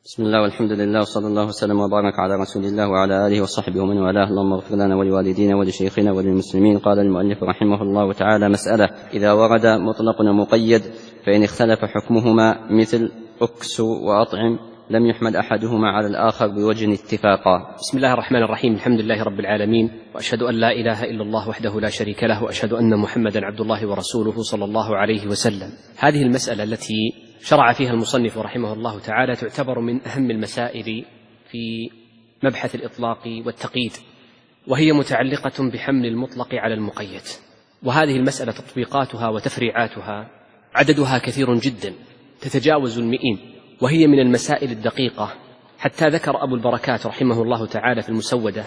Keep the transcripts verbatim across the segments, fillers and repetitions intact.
بسم الله والحمد لله وصلى الله وسلم وبارك على رسول الله وعلى آله وصحبه ومن والاه. اللهم اغفر لنا ولوالدينا ولشيخنا وللمسلمين. قال المؤلف رحمه الله تعالى: مسألة: إذا ورد مطلق ومقيد فإن اختلف حكمهما مثل أكس وأطعم لم يحمل أحدهما على الآخر بوجه اتفاقا. بسم الله الرحمن الرحيم. الحمد لله رب العالمين، وأشهد أن لا إله إلا الله وحده لا شريك له، وأشهد أن محمدا عبد الله ورسوله صلى الله عليه وسلم. هذه المسألة التي شرع فيها المصنف رحمه الله تعالى تعتبر من أهم المسائل في مبحث الإطلاق والتقييد، وهي متعلقة بحمل المطلق على المقيد. وهذه المسألة تطبيقاتها وتفريعاتها عددها كثير جدا تتجاوز المئين، وهي من المسائل الدقيقة، حتى ذكر أبو البركات رحمه الله تعالى في المسودة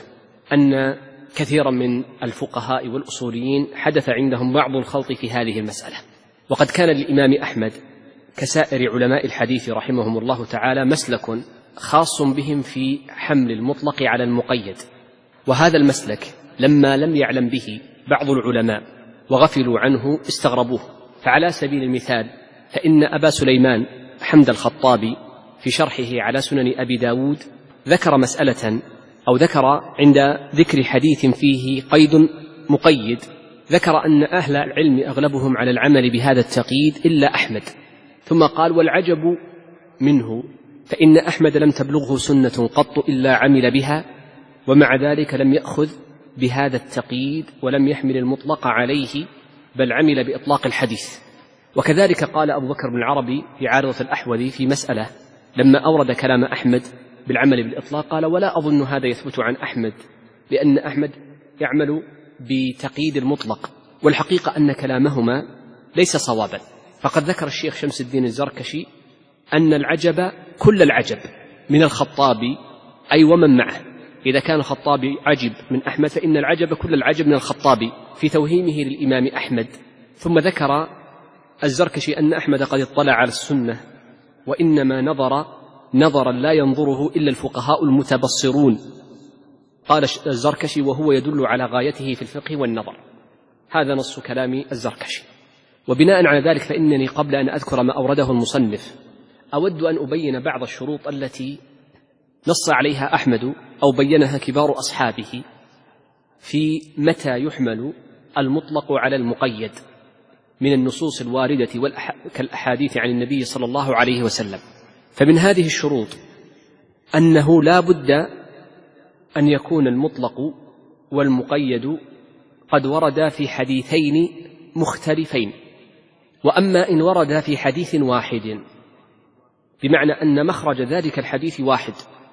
أن كثيرا من الفقهاء والأصوليين حدث عندهم بعض الخلط في هذه المسألة. وقد كان للإمام أحمد كسائر علماء الحديث رحمهم الله تعالى مسلك خاص بهم في حمل المطلق على المقيد، وهذا المسلك لما لم يعلم به بعض العلماء وغفلوا عنه استغربوه. فعلى سبيل المثال فإن أبا سليمان حمد الخطابي في شرحه على سنن أبي داود ذكر مسألة أو ذكر عند ذكر حديث فيه قيد مقيد، ذكر أن أهل العلم أغلبهم على العمل بهذا التقييد إلا أحمد، ثم قال: والعجب منه فإن أحمد لم تبلغه سنة قط إلا عمل بها، ومع ذلك لم يأخذ بهذا التقييد ولم يحمل المطلق عليه، بل عمل بإطلاق الحديث. وكذلك قال أبو بكر بن العربي في عارضة الأحوذي في مسألة لما أورد كلام أحمد بالعمل بالإطلاق، قال: ولا أظن هذا يثبت عن أحمد، لأن أحمد يعمل بتقييد المطلق، والحقيقة أن كلامهما ليس صوابا. فقد ذكر الشيخ شمس الدين الزركشي أن العجب كل العجب من الخطابي أي ومن معه، إذا كان الخطابي عجب من أحمد فإن العجب كل العجب من الخطابي في توهيمه للإمام أحمد. ثم ذكر الزركشي أن أحمد قد اطلع على السنة، وإنما نظر نظرا لا ينظره إلا الفقهاء المتبصرون، قال الزركشي، وهو يدل على غايته في الفقه والنظر. هذا نص كلام الزركشي. وبناء على ذلك فإنني قبل أن أذكر ما أورده المصنف أود أن أبين بعض الشروط التي نص عليها أحمد أو بينها كبار أصحابه في متى يحمل المطلق على المقيد من النصوص الواردة كالأحاديث عن النبي صلى الله عليه وسلم. فمن هذه الشروط أنه لا بد أن يكون المطلق والمقيد قد وردا في حديثين مختلفين. وأما إن ورد في حديث واحد، بمعنى أن مخرج ذلك الحديث واحد،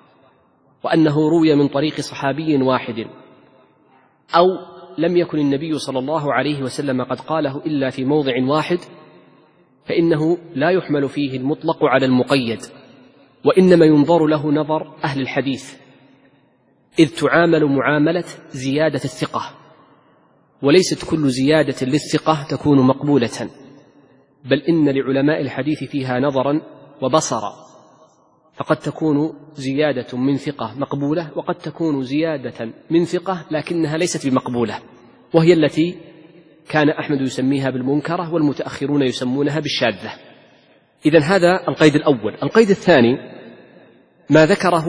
وأنه روي من طريق صحابي واحد، أو لم يكن النبي صلى الله عليه وسلم قد قاله إلا في موضع واحد، فإنه لا يحمل فيه المطلق على المقيد، وإنما ينظر له نظر أهل الحديث، إذ تعامل معاملة زيادة الثقة، وليست كل زيادة للثقة تكون مقبولة، بل إن لعلماء الحديث فيها نظرا وبصرا، فقد تكون زيادة من ثقة مقبولة، وقد تكون زيادة من ثقة لكنها ليست بمقبولة، وهي التي كان أحمد يسميها بالمنكرة والمتأخرون يسمونها بالشاذة. إذن هذا القيد الأول. القيد الثاني ما ذكره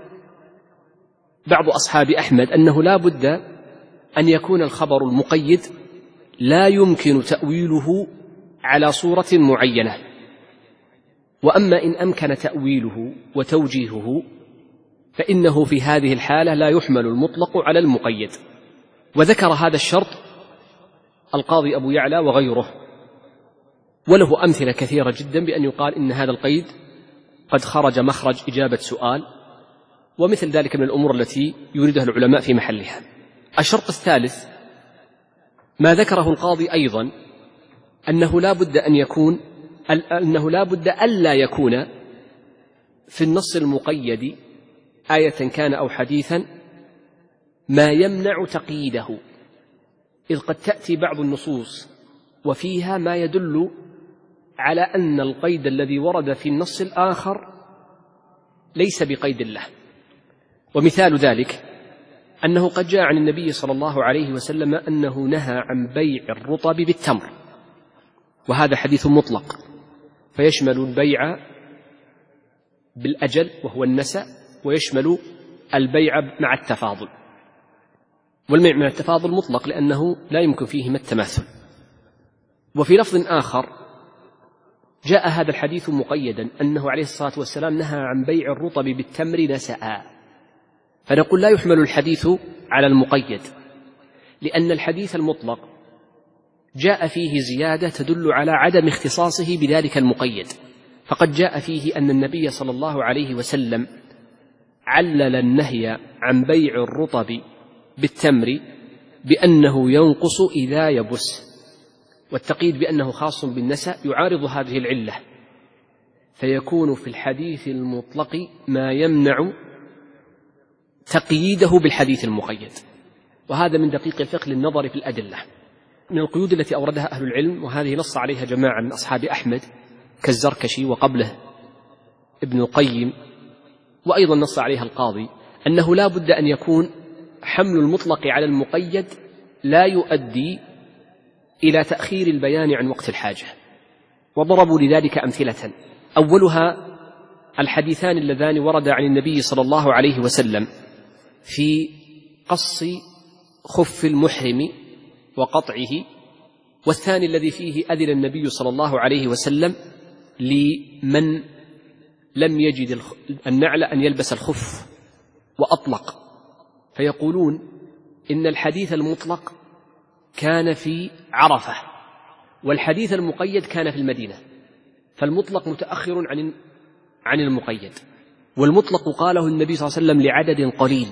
بعض أصحاب أحمد أنه لا بد أن يكون الخبر المقيد لا يمكن تأويله على صورة معينة، وأما إن أمكن تأويله وتوجيهه فإنه في هذه الحالة لا يحمل المطلق على المقيد. وذكر هذا الشرط القاضي أبو يعلى وغيره، وله أمثلة كثيرة جدا بأن يقال إن هذا القيد قد خرج مخرج إجابة سؤال، ومثل ذلك من الأمور التي يريدها العلماء في محلها. الشرط الثالث ما ذكره القاضي أيضا أنه لا بد أن يكون أنه لا بد ألا يكون في النص المقيد آية كان أو حديثا ما يمنع تقييده، إذ قد تأتي بعض النصوص وفيها ما يدل على أن القيد الذي ورد في النص الآخر ليس بقيد له. ومثال ذلك أنه قد جاء عن النبي صلى الله عليه وسلم أنه نهى عن بيع الرطب بالتمر، وهذا حديث مطلق فيشمل البيع بالأجل وهو النسأ، ويشمل البيع مع التفاضل، والبيع مع التفاضل مطلق لأنه لا يمكن فيهما التماثل. وفي لفظ آخر جاء هذا الحديث مقيدا أنه عليه الصلاة والسلام نهى عن بيع الرطب بالتمر نسأ، فنقول لا يحمل الحديث على المقيد، لأن الحديث المطلق جاء فيه زيادة تدل على عدم اختصاصه بذلك المقيد، فقد جاء فيه أن النبي صلى الله عليه وسلم علل النهي عن بيع الرطب بالتمر بأنه ينقص إذا يبس، والتقييد بأنه خاص بالنسأ يعارض هذه العلة، فيكون في الحديث المطلق ما يمنع تقييده بالحديث المقيد. وهذا من دقيق الفقه للنظر في الأدلة. من القيود التي أوردها أهل العلم، وهذه نص عليها جماعة من أصحاب أحمد كالزركشي وقبله ابن القيم، وأيضا نص عليها القاضي، أنه لا بد أن يكون حمل المطلق على المقيد لا يؤدي إلى تأخير البيان عن وقت الحاجة، وضربوا لذلك أمثلة. أولها الحديثان اللذان ورد عن النبي صلى الله عليه وسلم في قص خف المحرم وقطعه، والثاني الذي فيه أذن النبي صلى الله عليه وسلم لمن لم يجد النعل أن يلبس الخف وأطلق، فيقولون إن الحديث المطلق كان في عرفة والحديث المقيد كان في المدينة، فالمطلق متأخر عن عن المقيد، والمطلق قاله النبي صلى الله عليه وسلم لعدد قليل،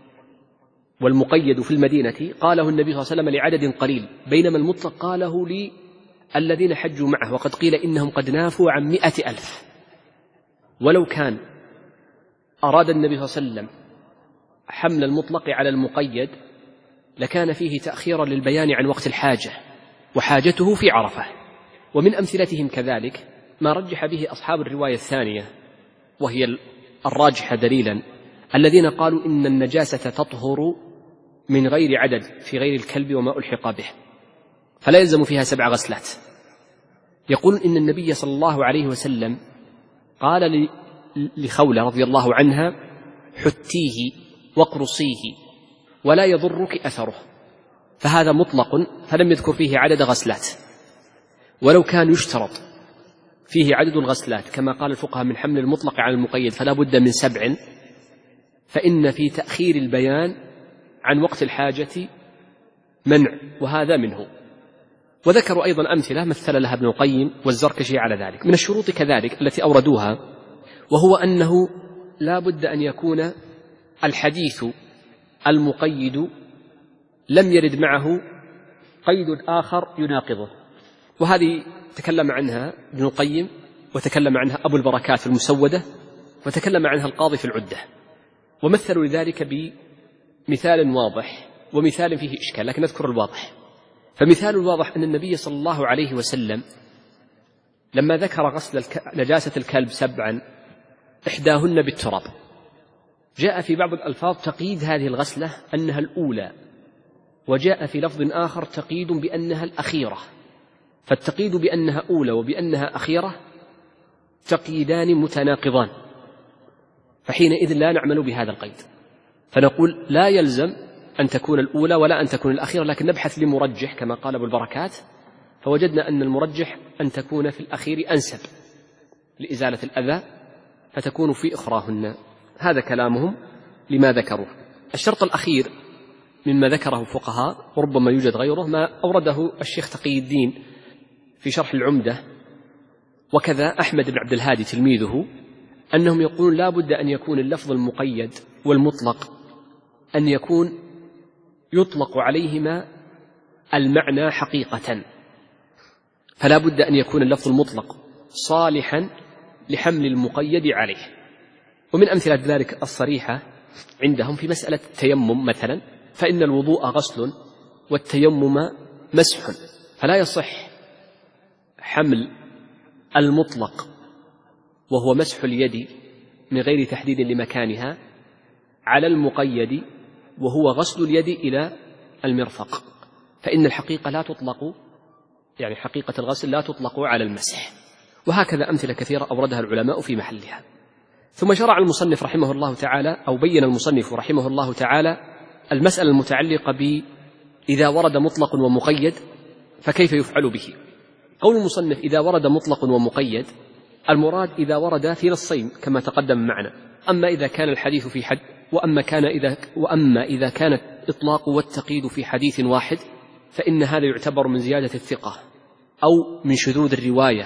والمقيد في المدينة قاله النبي صلى الله عليه وسلم لعدد قليل، بينما المطلق قاله للذين حجوا معه، وقد قيل إنهم قد نافوا عن مئة ألف. ولو كان أراد النبي صلى الله عليه وسلم حمل المطلق على المقيد لكان فيه تأخيرا للبيان عن وقت الحاجة، وحاجته في عرفة. ومن أمثلتهم كذلك ما رجح به أصحاب الرواية الثانية وهي الراجحة دليلا، الذين قالوا إن النجاسة تطهر من غير عدد في غير الكلب وما ألحق به، فلا يلزم فيها سبع غسلات. يقول إن النبي صلى الله عليه وسلم قال لخولة رضي الله عنها: حتيه واقرصيه ولا يضرك أثره، فهذا مطلق فلم يذكر فيه عدد غسلات. ولو كان يشترط فيه عدد الغسلات كما قال الفقهاء من حمل المطلق على المقيد فلا بد من سبع، فإن في تأخير البيان عن وقت الحاجة منع، وهذا منه. وذكروا أيضا أمثلة مثل لها ابن القيم والزركشي على ذلك. من الشروط كذلك التي أوردوها وهو أنه لا بد أن يكون الحديث المقيد لم يرد معه قيد آخر يناقضه، وهذه تكلم عنها ابن القيم وتكلم عنها أبو البركات في المسودة وتكلم عنها القاضي في العدة، ومثلوا لذلك بمثال واضح ومثال فيه إشكال، لكن نذكر الواضح. فمثال الواضح أن النبي صلى الله عليه وسلم لما ذكر غسل نجاسة الكلب سبعا إحداهن بالتراب، جاء في بعض الألفاظ تقييد هذه الغسلة أنها الأولى، وجاء في لفظ آخر تقييد بأنها الأخيرة، فالتقييد بأنها أولى وبأنها أخيرة تقييدان متناقضان، فحينئذ لا نعمل بهذا القيد، فنقول لا يلزم أن تكون الأولى ولا أن تكون الأخيرة، لكن نبحث لمرجح كما قال أبو البركات، فوجدنا أن المرجح أن تكون في الأخير أنسب لإزالة الأذى، فتكون في أخراهن. هذا كلامهم لما ذكروه. الشرط الأخير مما ذكره الفقهاء وربما يوجد غيره ما أورده الشيخ تقي الدين في شرح العمدة، وكذا أحمد بن عبد الهادي تلميذه، أنهم يقولون لا بد أن يكون اللفظ المقيد والمطلق أن يكون يطلق عليهما المعنى حقيقة، فلا بد أن يكون اللفظ المطلق صالحا لحمل المقيد عليه. ومن أمثلة ذلك الصريحة عندهم في مسألة التيمم مثلا، فإن الوضوء غسل والتيمم مسح، فلا يصح حمل المطلق وهو مسح اليد من غير تحديد لمكانها على المقيد وهو غسل اليد إلى المرفق، فإن الحقيقة لا تطلق، يعني حقيقة الغسل لا تطلق على المسح. وهكذا أمثلة كثيرة أوردها العلماء في محلها. ثم شرع المصنف رحمه الله تعالى أو بين المصنف رحمه الله تعالى المسألة المتعلقة ب إذا ورد مطلق ومقيد فكيف يفعل به. قول المصنف إذا ورد مطلق ومقيد المراد إذا ورد في نصين كما تقدم معنا، أما إذا كان الحديث في حد وأما, كان إذا وأما إذا كان الإطلاق والتقييد في حديث واحد فإن هذا يعتبر من زيادة الثقة أو من شذوذ الرواية،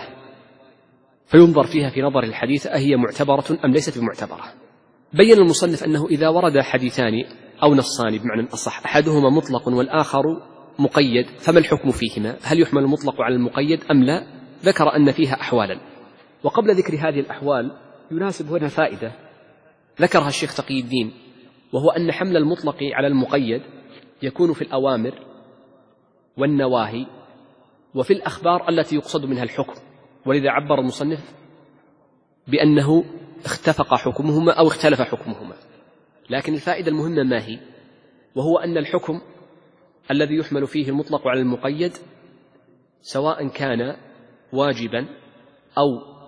فينظر فيها في نظر الحديث أهي معتبرة أم ليست بمعتبرة. بين المصنف أنه إذا ورد حديثان أو نصان بمعنى أصح أحدهما مطلق والآخر مقيد فما الحكم فيهما؟ هل يحمل المطلق على المقيد أم لا؟ ذكر أن فيها أحوالا، وقبل ذكر هذه الأحوال يناسب هنا فائدة ذكرها الشيخ تقي الدين، وهو أن حمل المطلق على المقيد يكون في الأوامر والنواهي وفي الأخبار التي يقصد منها الحكم، ولذا عبر المصنف بأنه اختفق حكمهما أو اختلف حكمهما. لكن الفائدة المهمة ما هي؟ وهو أن الحكم الذي يحمل فيه المطلق على المقيد سواء كان واجبا أو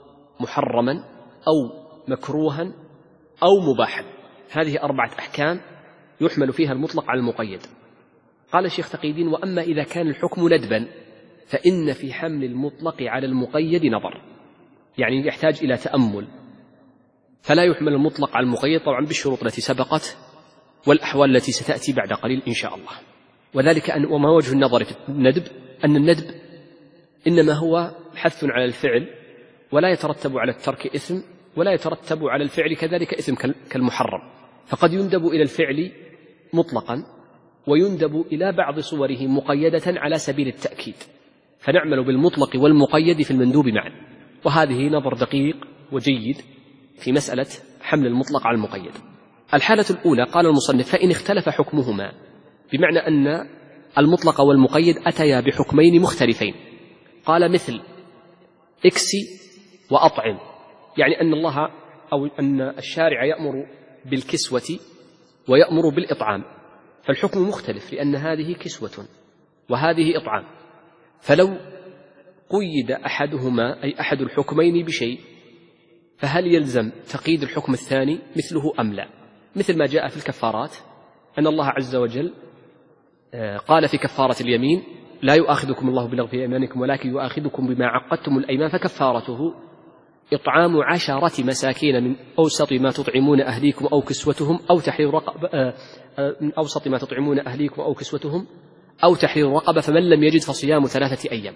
محرما أو مكروها أو مباحا، هذه أربعة أحكام يحمل فيها المطلق على المقيد. قال الشيخ تقي الدين: وأما إذا كان الحكم ندبا فإن في حمل المطلق على المقيد نظر، يعني يحتاج إلى تأمل، فلا يحمل المطلق على المقيد طبعا بالشروط التي سبقت والأحوال التي ستأتي بعد قليل إن شاء الله. وذلك أن وما وجه النظر في الندب أن الندب إنما هو حث على الفعل ولا يترتب على الترك إثم، ولا يترتب على الفعل كذلك إثم كالمحرم، فقد يندب إلى الفعل مطلقا ويندب إلى بعض صوره مقيدة على سبيل التأكيد، فنعمل بالمطلق والمقيد في المندوب معا. وهذه نظر دقيق وجيد في مسألة حمل المطلق على المقيد. الحالة الأولى قال المصنف: فإن اختلف حكمهما، بمعنى أن المطلق والمقيد أتيا بحكمين مختلفين. قال: مثل اكسي وأطعم، يعني أن الله أو أن الشارع يأمر بالكسوة ويأمر بالإطعام، فالحكم مختلف لأن هذه كسوة وهذه إطعام، فلو قيد أحدهما أي أحد الحكمين بشيء فهل يلزم تقييد الحكم الثاني مثله أم لا؟ مثل ما جاء في الكفارات أن الله عز وجل قال في كفارة اليمين: لا يؤاخذكم الله باللغو في أيمانكم ولكن يؤاخذكم بما عقدتم الأيمان فكفارته إطعام عشرة مساكين من أوسط ما تطعمون أهليكم أو كسوتهم أو تحرير رقبة من أوسط ما تطعمون أهليكم أو كسوتهم أو تحرير رقبة فمن لم يجد فصيام ثلاثة أيام.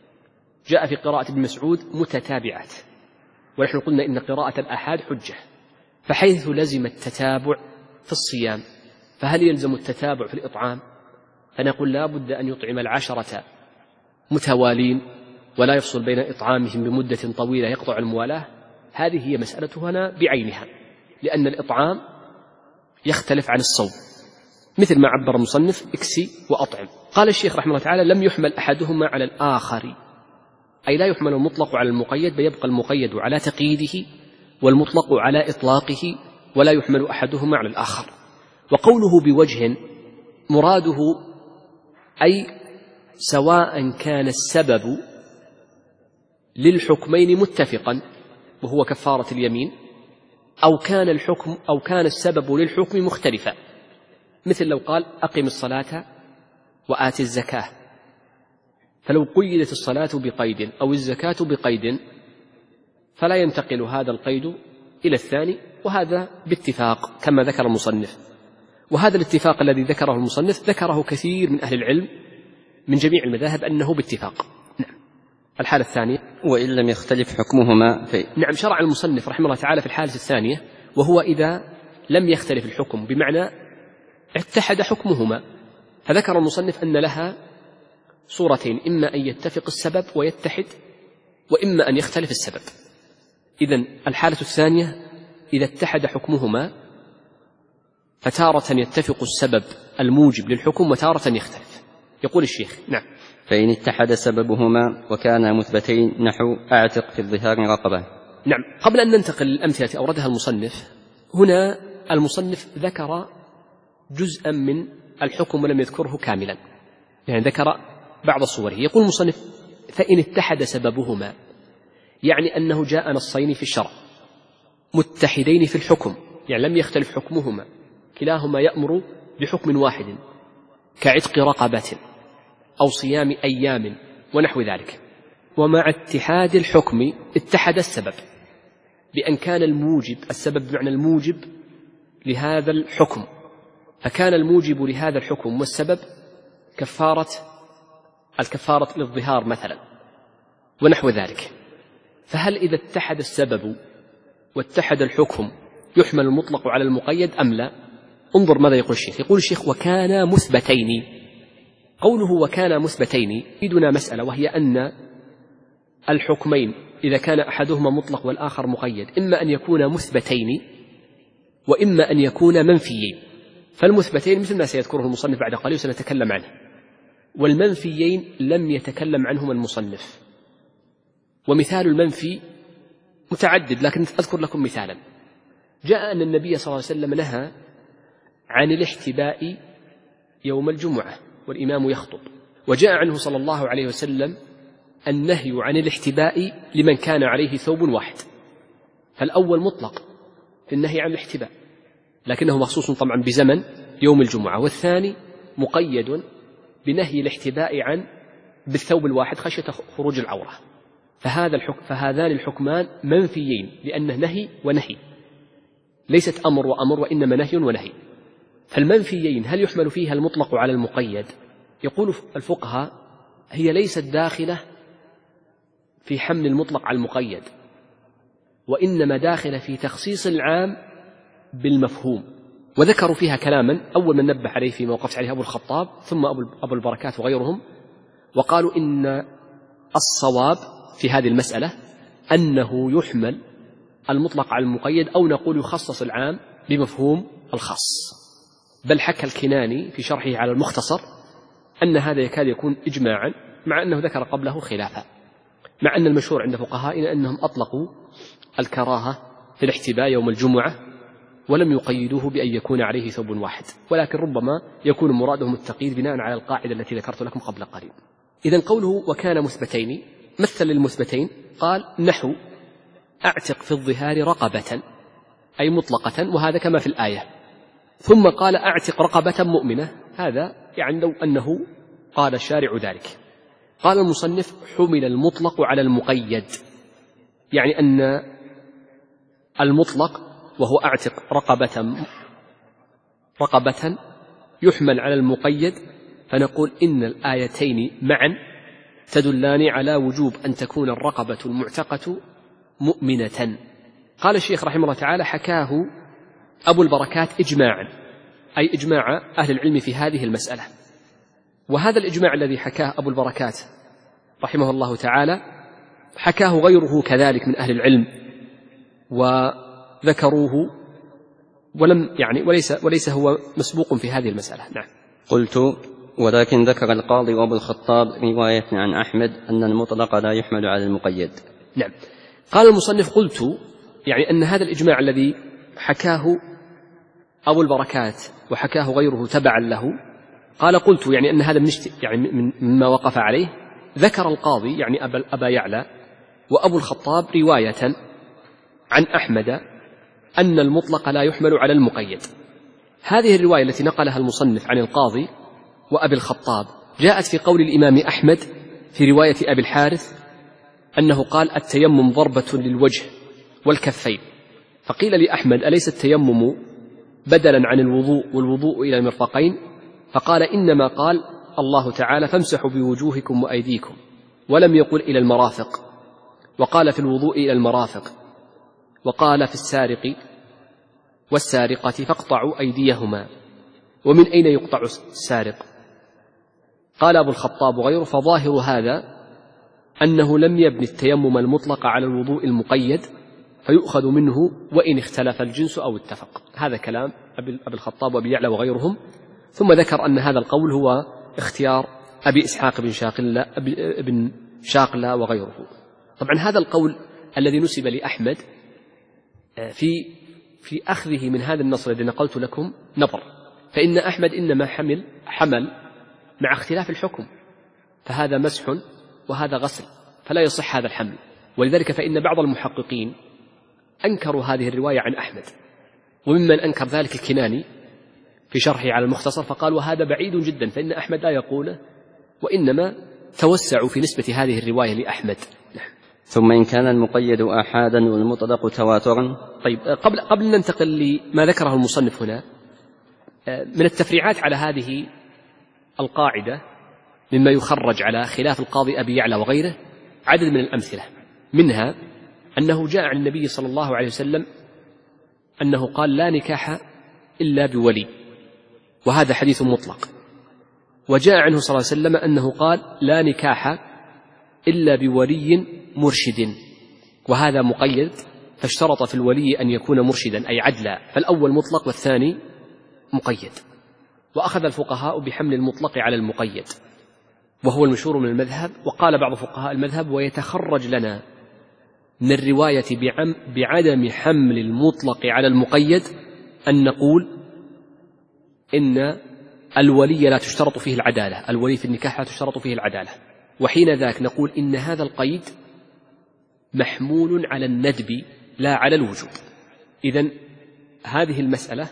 جاء في قراءة ابن مسعود متتابعات، ونحن قلنا إن قراءة الآحاد حجة، فحيث لزم التتابع في الصيام فهل يلزم التتابع في الإطعام؟ فنقول لا بد أن يطعم العشرة متوالين ولا يفصل بين إطعامهم بمدة طويلة يقطع الموالاة. هذه هي مسألة هنا بعينها، لأن الإطعام يختلف عن الصوم، مثل ما عبر المصنف: اكسي وأطعم. قال الشيخ رحمه الله تعالى: لم يحمل أحدهما على الآخر، أي لا يحمل المطلق على المقيد، بيبقى المقيد على تقييده والمطلق على إطلاقه، ولا يحمل أحدهما على الآخر. وقوله بوجه مراده أي سواء كان السبب للحكمين متفقا وهو كفارة اليمين، أو كان الحكم أو كان السبب للحكم مختلفا، مثل لو قال: أقم الصلاة وآت الزكاة، فلو قيدت الصلاة بقيد أو الزكاة بقيد فلا ينتقل هذا القيد إلى الثاني، وهذا باتفاق كما ذكر المصنف. وهذا الاتفاق الذي ذكره المصنف ذكره كثير من أهل العلم من جميع المذاهب أنه باتفاق. نعم. الحالة الثانية: وإن لم يختلف حكمهما في نعم. شرع المصنف رحمه الله تعالى في الحالة الثانية، وهو إذا لم يختلف الحكم، بمعنى اتحد حكمهما، فذكر المصنف أن لها صورتين: إما أن يتفق السبب ويتحد، وإما أن يختلف السبب. إذن الحالة الثانية إذا اتحد حكمهما، فتارة يتفق السبب الموجب للحكم وتارة يختلف. يقول الشيخ: نعم. فإن اتحد سببهما وكانا مثبتين نحو أعتق في الظهار رقبة. نعم. قبل أن ننتقل للأمثلة أوردها المصنف، هنا المصنف ذكر جزءا من الحكم ولم يذكره كاملا، يعني ذكر بعض صوره. يقول المصنف: فإن اتحد سببهما، يعني أنه جاء نصين في الشرع متحدين في الحكم، يعني لم يختلف حكمهما، كلاهما يأمر بحكم واحد كعتق رقبة أو صيام أيام ونحو ذلك. ومع اتحاد الحكم اتحد السبب، بأن كان الموجب، السبب بمعنى الموجب لهذا الحكم، فكان الموجب لهذا الحكم والسبب كفارة الكفارة للظهار مثلا ونحو ذلك. فهل إذا اتحد السبب واتحد الحكم يحمل المطلق على المقيد أم لا؟ انظر ماذا يقول الشيخ. يقول الشيخ: وكانا مثبتين. قوله وكانا مثبتين يفيدنا مسألة، وهي أن الحكمين إذا كان أحدهما مطلق والآخر مقيد إما أن يكونا مثبتين وإما أن يكونا منفيين. فالمثبتين مثل ما سيذكره المصنف بعد قليل وسنتكلم عنه، والمنفيين لم يتكلم عنهما المصنف. ومثال المنفي متعدد، لكن أذكر لكم مثالا. جاء أن النبي صلى الله عليه وسلم نهى عن الاحتباء يوم الجمعة والإمام يخطب، وجاء عنه صلى الله عليه وسلم النهي عن الاحتباء لمن كان عليه ثوب واحد. فالأول مطلق في النهي عن الاحتباء لكنه مخصوص طبعا بزمن يوم الجمعة، والثاني مقيد بنهي الاحتباء عن بالثوب الواحد خشية خروج العورة. فهذا الحكم فهذان الحكمان منفيين، لأنه نهي ونهي، ليست أمر وأمر وإنما نهي ونهي. فالمنفيين هل يحمل فيها المطلق على المقيد؟ يقول الفقهاء: هي ليست داخلة في حمل المطلق على المقيد، وإنما داخلة في تخصيص العام بالمفهوم. وذكروا فيها كلاما أول من نبه عليه فيما وقفت عليه أبو الخطاب ثم أبو البركات وغيرهم، وقالوا إن الصواب في هذه المسألة أنه يحمل المطلق على المقيد، أو نقول يخصص العام بمفهوم الخاص. بل حكى الكناني في شرحه على المختصر أن هذا يكاد يكون إجماعا، مع أنه ذكر قبله خلافا، مع أن المشهور عند فقهائنا أنهم أطلقوا الكراهة في الاحتباء يوم الجمعة ولم يقيدوه بأن يكون عليه ثوب واحد، ولكن ربما يكون مرادهم التقييد بناء على القاعدة التي ذكرت لكم قبل قليل. إذن قوله وكان مثبتين مثل للمثبتين، قال: نحو أعتق في الظهار رقبة، أي مطلقة، وهذا كما في الآية. ثم قال: أعتق رقبة مؤمنة، هذا يعني لو أنه قال الشارع ذلك. قال المصنف: حمل المطلق على المقيد، يعني أن المطلق وهو أعتق رقبة رقبة يحمل على المقيد، فنقول إن الآيتين معا تدلان على وجوب أن تكون الرقبة المعتقة مؤمنة. قال الشيخ رحمه الله تعالى: حكاه أبو البركات إجماعا، أي إجماع أهل العلم في هذه المسألة. وهذا الإجماع الذي حكاه أبو البركات رحمه الله تعالى حكاه غيره كذلك من أهل العلم وذكروه، ولم يعني وليس وليس هو مسبوق في هذه المسألة. نعم. قلت: ولكن ذكر القاضي وأبو الخطاب رواية عن أحمد أن المطلق لا يحمل على المقيد. نعم. قال المصنف: قلت، يعني أن هذا الإجماع الذي حكاه أبو البركات وحكاه غيره تبعا له، قال: قلت، يعني أن هذا من يعني مما وقف عليه. ذكر القاضي يعني أبا, أبا يعلى وأبو الخطاب رواية عن أحمد أن المطلق لا يحمل على المقيد. هذه الرواية التي نقلها المصنف عن القاضي وأبي الخطاب جاءت في قول الإمام أحمد في رواية أبي الحارث أنه قال: التيمم ضربة للوجه والكفين. فقيل لأحمد: أليس التيمم بدلا عن الوضوء والوضوء إلى المرفقين؟ فقال: إنما قال الله تعالى: فامسحوا بوجوهكم وأيديكم، ولم يقل إلى المرافق. وقال في الوضوء إلى المرافق، وقال في السارق والسارقة فاقطعوا أيديهما. ومن أين يقطع السارق؟ قال أبو الخطاب وغيره: فظاهر هذا أنه لم يبني التيمم المطلق على الوضوء المقيد، فيؤخذ منه وإن اختلف الجنس أو اتفق. هذا كلام أبي الخطاب وأبي يعلى وغيرهم. ثم ذكر أن هذا القول هو اختيار أبي إسحاق بن شاقلة, بن شاقلة وغيره. طبعا هذا القول الذي نسب لأحمد في في أخذه من هذا النص الذي نقلت لكم نظر، فإن أحمد إنما حمل حمل مع اختلاف الحكم، فهذا مسح وهذا غسل، فلا يصح هذا الحمل. ولذلك فإن بعض المحققين أنكروا هذه الرواية عن أحمد، وممن أنكر ذلك الكناني في شرحه على المختصر فقال وهذا بعيد جدا فإن أحمد لا يقوله، وإنما توسعوا في نسبة هذه الرواية لأحمد. نعم. ثم إن كان المقيد آحادا والمطلق تواترا. طيب قبل قبل أن ننتقل لما ذكره المصنف هنا، من التفريعات على هذه القاعدة مما يخرج على خلاف القاضي أبي يعلى وغيره عدد من الأمثلة، منها أنه جاء عن النبي صلى الله عليه وسلم أنه قال لا نكاح إلا بولي، وهذا حديث مطلق. وجاء عنه صلى الله عليه وسلم أنه قال لا نكاح إلا بولي مرشد، وهذا مقيد، فاشترط في الولي أن يكون مرشدا أي عدلا، فالأول مطلق والثاني مقيد. وأخذ الفقهاء بحمل المطلق على المقيد، وهو المشهور من المذهب. وقال بعض فقهاء المذهب ويتخرج لنا من الرواية بعدم حمل المطلق على المقيد أن نقول إن الولي لا تشترط فيه العدالة، الولي في النكاح لا تشترط فيه العدالة، وحين ذاك نقول إن هذا القيد محمول على الندب لا على الوجوب. إذن هذه المسألة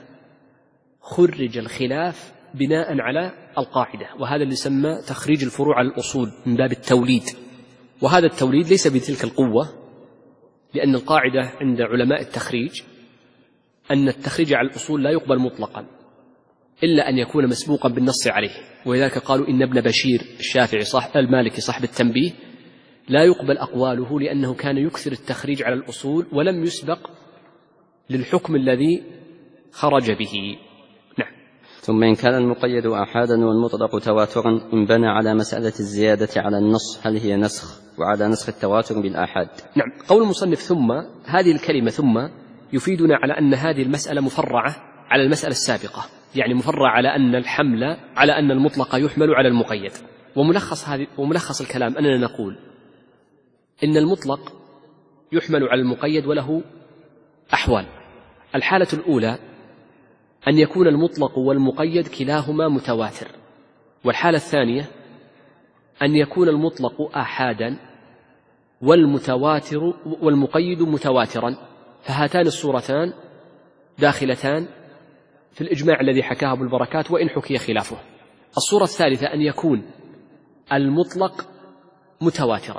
خرج الخلاف بناء على القاعدة، وهذا اللي يسمى تخريج الفروع على الأصول من باب التوليد. وهذا التوليد ليس بتلك القوة، لأن القاعدة عند علماء التخريج أن التخريج على الأصول لا يقبل مطلقا إلا أن يكون مسبوقا بالنص عليه، ولذلك قالوا إن ابن بشير الشافعي صاحب المالكي صاحب التنبيه لا يقبل أقواله لأنه كان يكثر التخريج على الأصول ولم يسبق للحكم الذي خرج به. نعم. ثم إن كان المقيد آحادا والمطلق تواترا انبنى على مسألة الزيادة على النص هل هي نسخ، وعلى نسخ التواتر بالآحاد. نعم. قول المصنف ثم، هذه الكلمة ثم يفيدنا على أن هذه المسألة مفرعة على المسألة السابقة، يعني مفرع على أن الحمل على أن المطلق يحمل على المقيد. وملخص هذه وملخص الكلام أننا نقول إن المطلق يحمل على المقيد وله أحوال. الحالة الأولى أن يكون المطلق والمقيد كلاهما متواتر، والحالة الثانية أن يكون المطلق آحادا والمتواتر والمقيد متواترا، فهاتان الصورتان داخلتان في الإجماع الذي حكاه أبو البركات وإن حكي خلافه. الصورة الثالثة أن يكون المطلق متواترا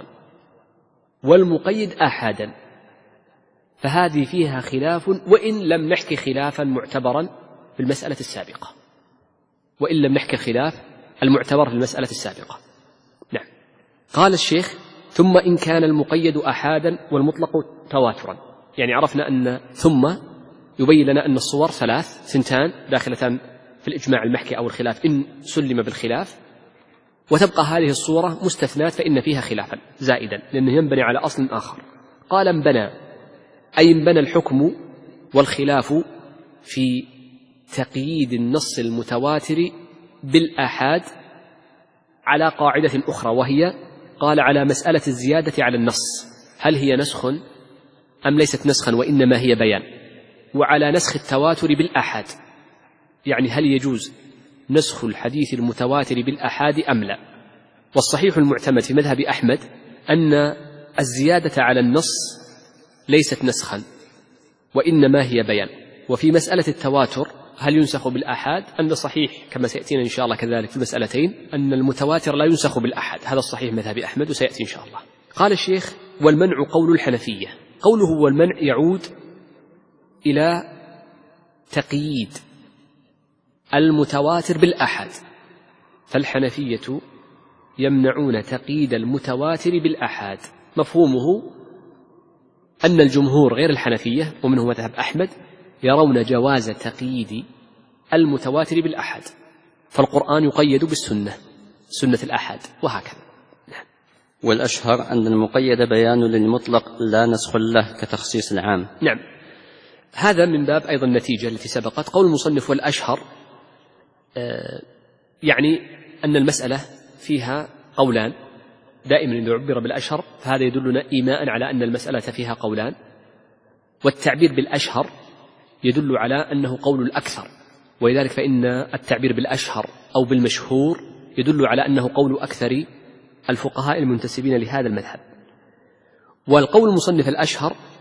والمقيد آحادا، فهذه فيها خلاف وإن لم نحكي خلافا معتبرا في المسألة السابقة، وإن لم نحكي خلاف المعتبر في المسألة السابقة. نعم. قال الشيخ ثم إن كان المقيد آحادا والمطلق تواترا، يعني عرفنا أن ثم يبين لنا أن الصور ثلاث، ثنتان داخلتان في الإجماع المحكي أو الخلاف إن سلم بالخلاف، وتبقى هذه الصورة مستثنات فإن فيها خلافا زائدا لأنه ينبني على أصل آخر. قال انبنى أي انبنى الحكم والخلاف في تقييد النص المتواتر بالآحاد على قاعدة أخرى، وهي قال على مسألة الزيادة على النص هل هي نسخ أم ليست نسخا وإنما هي بيان، وعلى نسخ التواتر بالآحاد، يعني هل يجوز نسخ الحديث المتواتر بالآحاد أم لا. والصحيح المعتمد في مذهب أحمد أن الزيادة على النص ليست نسخا وإنما هي بيان. وفي مسألة التواتر هل ينسخ بالآحاد، أن صحيح كما سيأتينا إن شاء الله كذلك في المسألتين أن المتواتر لا ينسخ بالآحاد، هذا الصحيح مذهب أحمد وسيأتي إن شاء الله. قال الشيخ والمنع قول الحنفية. قوله والمنع يعود إلى تقييد المتواتر بالآحاد، فالحنفية يمنعون تقييد المتواتر بالآحاد. مفهومه أن الجمهور غير الحنفية ومنه مذهب أحمد يرون جواز تقييد المتواتر بالآحاد، فالقرآن يقيد بالسنة، سنة الآحاد، وهكذا. والأشهر أن المقيد بيان للمطلق لا نسخ له كتخصيص العام. نعم. هذا من باب أيضا النتيجة التي سبقت. قول المصنف والأشهر آه يعني أن المسألة فيها قولان، دائما إذا عبر بالأشهر فهذا يدلنا إيماء على أن المسألة فيها قولان، والتعبير بالأشهر يدل على أنه قول الأكثر، ولذلك فإن التعبير بالأشهر أو بالمشهور يدل على أنه قول أكثر الفقهاء المنتسبين لهذا المذهب. والقول المصنف الأشهر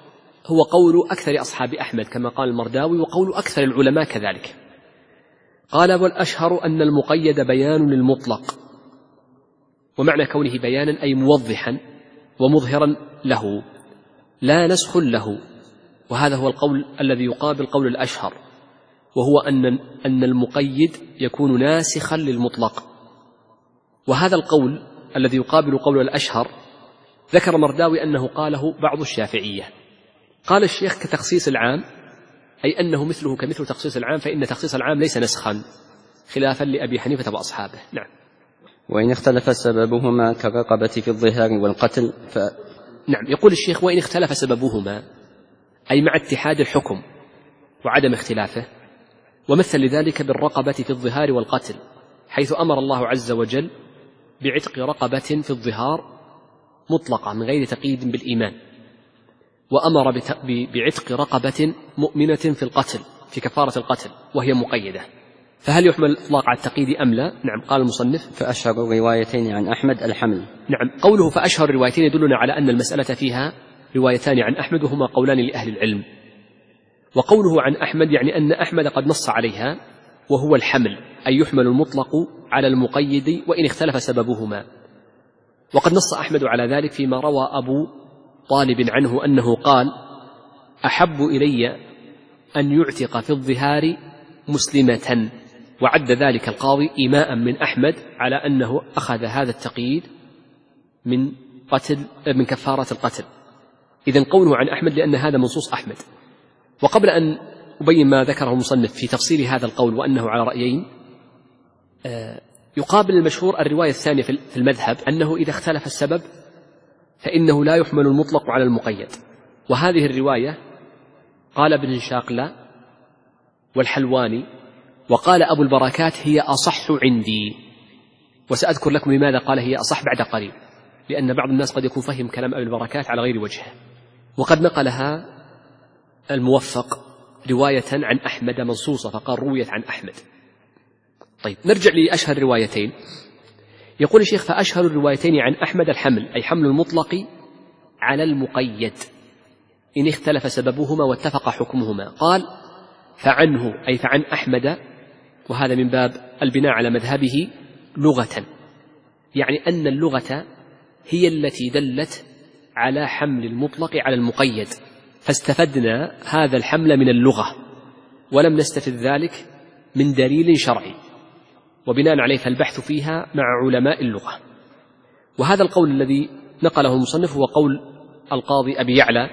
هو قول أكثر أصحاب أحمد كما قال المرداوي، وقول أكثر العلماء كذلك. قال: والأشهر أن المقيد بيان للمطلق، ومعنى كونه بيانا أي موضحا ومظهرا له لا نسخ له، وهذا هو القول الذي يقابل قول الأشهر، وهو أن أن المقيد يكون ناسخا للمطلق. وهذا القول الذي يقابل قول الأشهر ذكر مرداوي أنه قاله بعض الشافعية. قال الشيخ: كتخصيص العام، أي أنه مثله كمثل تخصيص العام، فإن تخصيص العام ليس نسخا، خلافا لأبي حنيفة وأصحابه. نعم. وإن اختلف سببهما كالرقبة في الظهار والقتل ف... نعم. يقول الشيخ: وإن اختلف سببهما، أي مع اتحاد الحكم وعدم اختلافه، ومثل لذلك بالرقبة في الظهار والقتل، حيث أمر الله عز وجل بعتق رقبة في الظهار مطلقة من غير تقييد بالإيمان، وأمر بعتق رقبة مؤمنة في القتل في كفارة القتل وهي مقيدة، فهل يحمل الإطلاق على التقييد أم لا؟ نعم. قال المصنف: فأشهر الروايتين عن أحمد الحمل. نعم. قوله فأشهر الروايتين يدلنا على أن المسألة فيها روايتان عن أحمد، وهما قولان لأهل العلم. وقوله عن أحمد يعني أن أحمد قد نص عليها، وهو الحمل، أي يحمل المطلق على المقيد وإن اختلف سببهما. وقد نص أحمد على ذلك فيما روى أبو طالب عنه أنه قال: أحب إلي أن يعتق في الظهار مسلمة، وعد ذلك القاضي إيماء من أحمد على أنه أخذ هذا التقييد من قتل من كفارة القتل. إذن قوله عن أحمد لأن هذا منصوص أحمد. وقبل أن أبين ما ذكره المصنف في تفصيل هذا القول وأنه على رأيين، يقابل المشهور الرواية الثانية في المذهب أنه إذا اختلف السبب فإنه لا يحمل المطلق على المقيد. وهذه الرواية قال ابن شاقلة والحلواني وقال أبو البركات هي أصح عندي، وسأذكر لكم لماذا قال هي أصح بعد قليل، لأن بعض الناس قد يكون فهم كلام أبي البركات على غير وجهه. وقد نقلها الموفق رواية عن أحمد منصوصة، فقال رويت عن أحمد. طيب، نرجع لأشهر روايتين. يقول الشيخ: فأشهر الروايتين عن أحمد الحمل، أي حمل المطلق على المقيد إن اختلف سببهما واتفق حكمهما. قال: فعنه، أي فعن أحمد، وهذا من باب البناء على مذهبه لغة، يعني أن اللغة هي التي دلت على حمل المطلق على المقيد، فاستفدنا هذا الحمل من اللغة ولم نستفد ذلك من دليل شرعي، وبناء عليه فالبحث فيها مع علماء اللغة. وهذا القول الذي نقله المصنف هو قول القاضي أبي يعلى،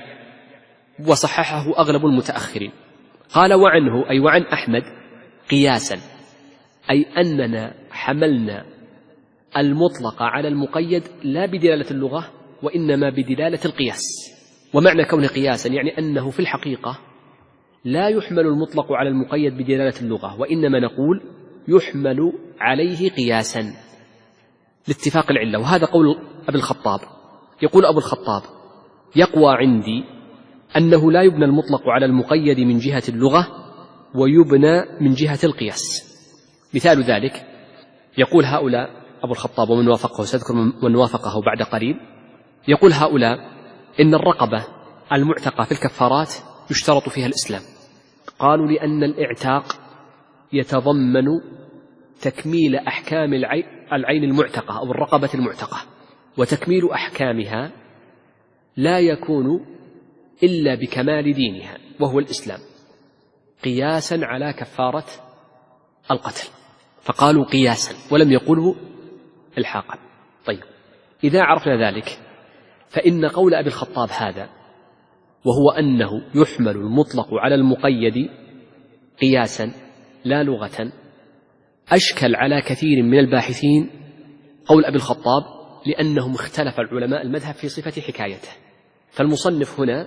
وصححه أغلب المتأخرين. قال: وعنه، أي وعن أحمد، قياسا، أي أننا حملنا المطلق على المقيد لا بدلالة اللغة وإنما بدلالة القياس. ومعنى كونه قياسا يعني أنه في الحقيقة لا يحمل المطلق على المقيد بدلالة اللغة، وإنما نقول يحمل عليه قياسا لاتفاق العلة. وهذا قول أبي الخطاب. يقول أبو الخطاب: يقوى عندي أنه لا يبنى المطلق على المقيد من جهة اللغة ويبنى من جهة القياس. مثال ذلك يقول هؤلاء أبو الخطاب ومن وافقه، سأذكر من وافقه بعد قليل، يقول هؤلاء إن الرقبة المعتقة في الكفارات يشترط فيها الإسلام. قالوا: لأن الاعتاق يتضمن تكميل أحكام العين المعتقة أو الرقبة المعتقة، وتكميل أحكامها لا يكون إلا بكمال دينها وهو الإسلام، قياسا على كفارة القتل. فقالوا قياسا ولم يقولوا الحاقا. طيب، إذا عرفنا ذلك فإن قول أبي الخطاب هذا، وهو أنه يحمل المطلق على المقيد قياسا لا لغة، أشكل على كثير من الباحثين قول أبي الخطاب، لأنهم اختلف العلماء المذهب في صفة حكايته. فالمصنف هنا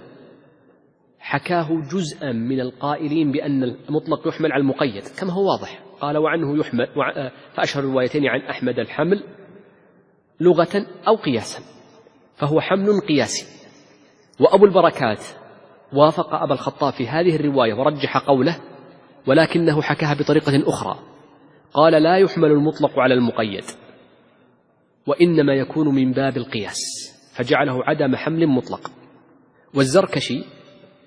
حكاه جزءا من القائلين بأن المطلق يحمل على المقيد كما هو واضح. قال: وعنه يحمل، فأشهر الروايتين عن أحمد الحمل لغة أو قياسا، فهو حمل قياسي. وأبو البركات وافق أبا الخطاب في هذه الرواية ورجح قوله، ولكنه حكاها بطريقة أخرى. قال: لا يحمل المطلق على المقيد وإنما يكون من باب القياس، فجعله عدم حمل مطلق. والزركشي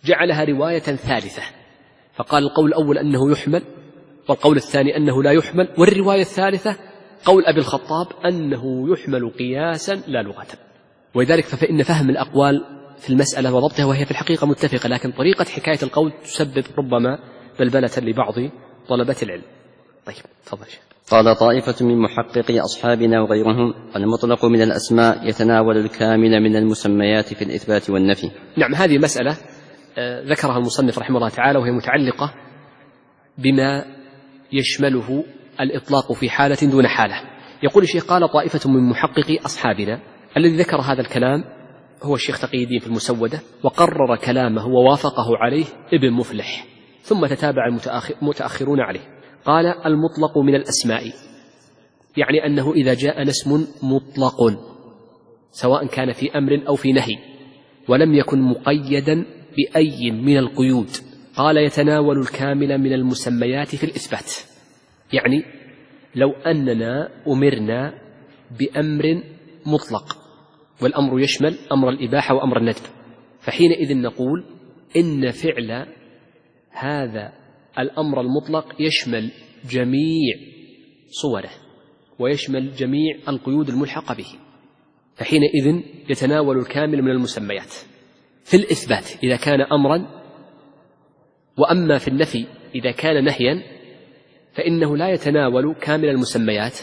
جعلها رواية ثالثة، فقال القول الأول أنه يحمل، والقول الثاني أنه لا يحمل، والرواية الثالثة قول أبي الخطاب أنه يحمل قياسا لا لغة. ولذلك فإن فهم الأقوال في المسألة وضبطها وهي في الحقيقة متفقة، لكن طريقة حكاية القول تسبب ربما بلبلة لبعض طلبة العلم. طيب تفضل. قال طائفة من محققي أصحابنا وغيرهم: المطلق من الأسماء يتناول الكامل من المسميات في الإثبات والنفي. نعم، هذه مسألة ذكرها المصنف رحمه الله تعالى، وهي متعلقة بما يشمله الإطلاق في حالة دون حالة. يقول الشيخ: قال طائفة من محققي أصحابنا. الذي ذكر هذا الكلام هو الشيخ تقي الدين في المسودة، وقرر كلامه ووافقه عليه ابن مفلح، ثم تتابع المتأخرون عليه. قال: المطلق من الأسماء، يعني أنه إذا جاء اسم مطلق سواء كان في أمر أو في نهي ولم يكن مقيدا بأي من القيود، قال يتناول الكامل من المسميات في الإثبات. يعني لو أننا أمرنا بأمر مطلق، والأمر يشمل أمر الإباحة وأمر الندب، فحينئذ نقول إن فعل هذا الأمر المطلق يشمل جميع صوره ويشمل جميع القيود الملحقة به، فحينئذ يتناول الكامل من المسميات في الإثبات إذا كان أمرا. وأما في النفي إذا كان نهيا فإنه لا يتناول كامل المسميات،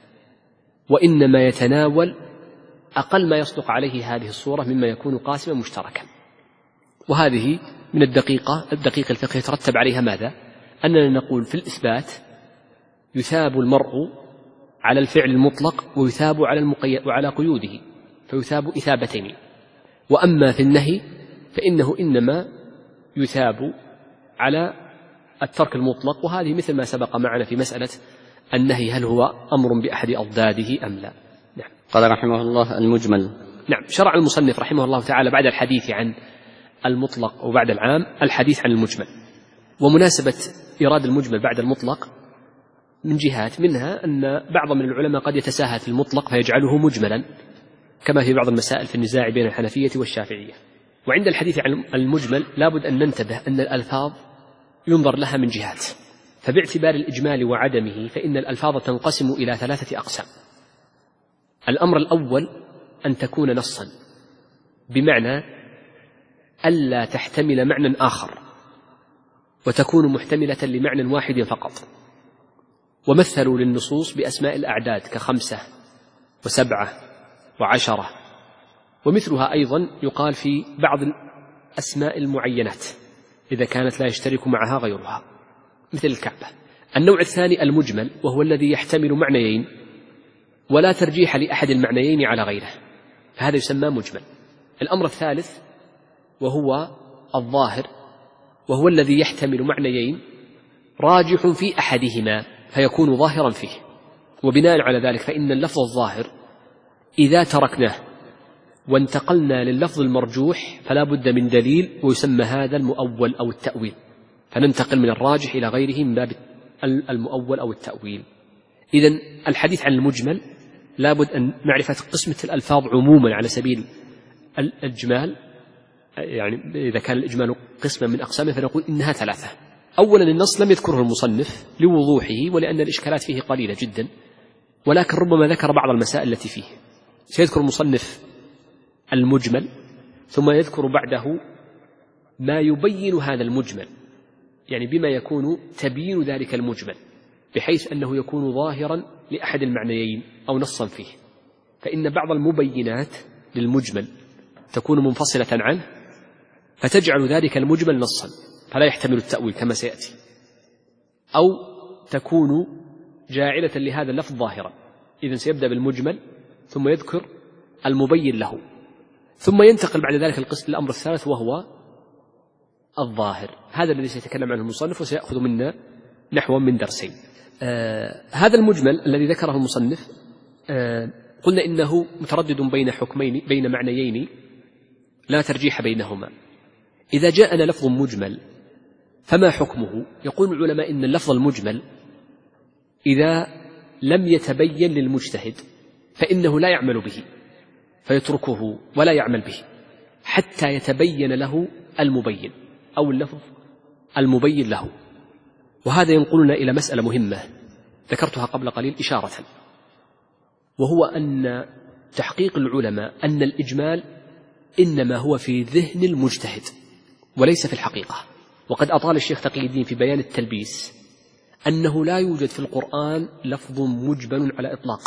وإنما يتناول أقل ما يصدق عليه هذه الصورة مما يكون قاسما مشتركا. وهذه من الدقيقة الدقيق الفقه يترتب عليها ماذا؟ أننا نقول في الإثبات يثاب المرء على الفعل المطلق ويثاب على المقيد وعلى قيوده، فيثاب إثابتين. وأما في النهي فإنه إنما يثاب على الترك المطلق، وهذه مثل ما سبق معنا في مسألة النهي هل هو أمر بأحد أضداده أم لا. نعم. قال رحمه الله: المجمل. نعم، شرع المصنف رحمه الله تعالى بعد الحديث عن المطلق وبعد العام الحديث عن المجمل. ومناسبة إيراد المجمل بعد المطلق من جهات، منها أن بعض من العلماء قد يتساهل في المطلق فيجعله مجملا، كما في بعض المسائل في النزاع بين الحنفية والشافعية. وعند الحديث عن المجمل لابد أن ننتبه أن الألفاظ ينظر لها من جهات، فباعتبار الإجمال وعدمه فإن الألفاظ تنقسم إلى ثلاثة أقسام. الأمر الأول أن تكون نصا، بمعنى ألا تحتمل معنى آخر وتكون محتملة لمعنى واحد فقط. ومثلوا للنصوص بأسماء الأعداد كخمسة وسبعة وعشرة، ومثلها أيضا يقال في بعض الأسماء المعينات إذا كانت لا يشترك معها غيرها مثل الكعبة. النوع الثاني المجمل، وهو الذي يحتمل معنيين ولا ترجيح لأحد المعنيين على غيره، فهذا يسمى مجمل. الأمر الثالث وهو الظاهر، وهو الذي يحتمل معنيين راجح في أحدهما فيكون ظاهرا فيه. وبناء على ذلك فإن اللفظ الظاهر إذا تركناه وانتقلنا لللفظ المرجوح فلا بد من دليل، ويسمى هذا المؤول أو التأويل، فننتقل من الراجح إلى غيره من باب المؤول أو التأويل. إذن الحديث عن المجمل لابد أن معرفة قسمة الألفاظ عموما على سبيل الإجمال، يعني إذا كان الإجمال قسما من أقسامه فنقول إنها ثلاثة. أولا النص لم يذكره المصنف لوضوحه ولأن الإشكالات فيه قليلة جدا، ولكن ربما ذكر بعض المسائل التي فيه. سيذكر المصنف المجمل ثم يذكر بعده ما يبين هذا المجمل، يعني بما يكون تبيين ذلك المجمل بحيث أنه يكون ظاهرا لأحد المعنيين أو نصا فيه. فإن بعض المبينات للمجمل تكون منفصلة عنه فتجعل ذلك المجمل نصا فلا يحتمل التأويل كما سيأتي، أو تكون جاعلة لهذا اللفظ ظاهرا. إذن سيبدأ بالمجمل ثم يذكر المبين له، ثم ينتقل بعد ذلك القسم الأمر الثالث وهو الظاهر. هذا الذي سيتكلم عنه المصنف وسيأخذ منا نحو من درسين. آه هذا المجمل الذي ذكره المصنف آه قلنا إنه متردد بين حكمين بين معنيين لا ترجيح بينهما. إذا جاءنا لفظ مجمل فما حكمه؟ يقول العلماء إن اللفظ المجمل إذا لم يتبين للمجتهد فإنه لا يعمل به، فيتركه ولا يعمل به حتى يتبين له المبين. أو اللفظ المبين له. وهذا ينقلنا إلى مسألة مهمة ذكرتها قبل قليل إشارة، وهو أن تحقيق العلماء أن الإجمال إنما هو في ذهن المجتهد وليس في الحقيقة. وقد أطال الشيخ تقي الدين في بيان التلبيس أنه لا يوجد في القرآن لفظ مجمل على إطلاق،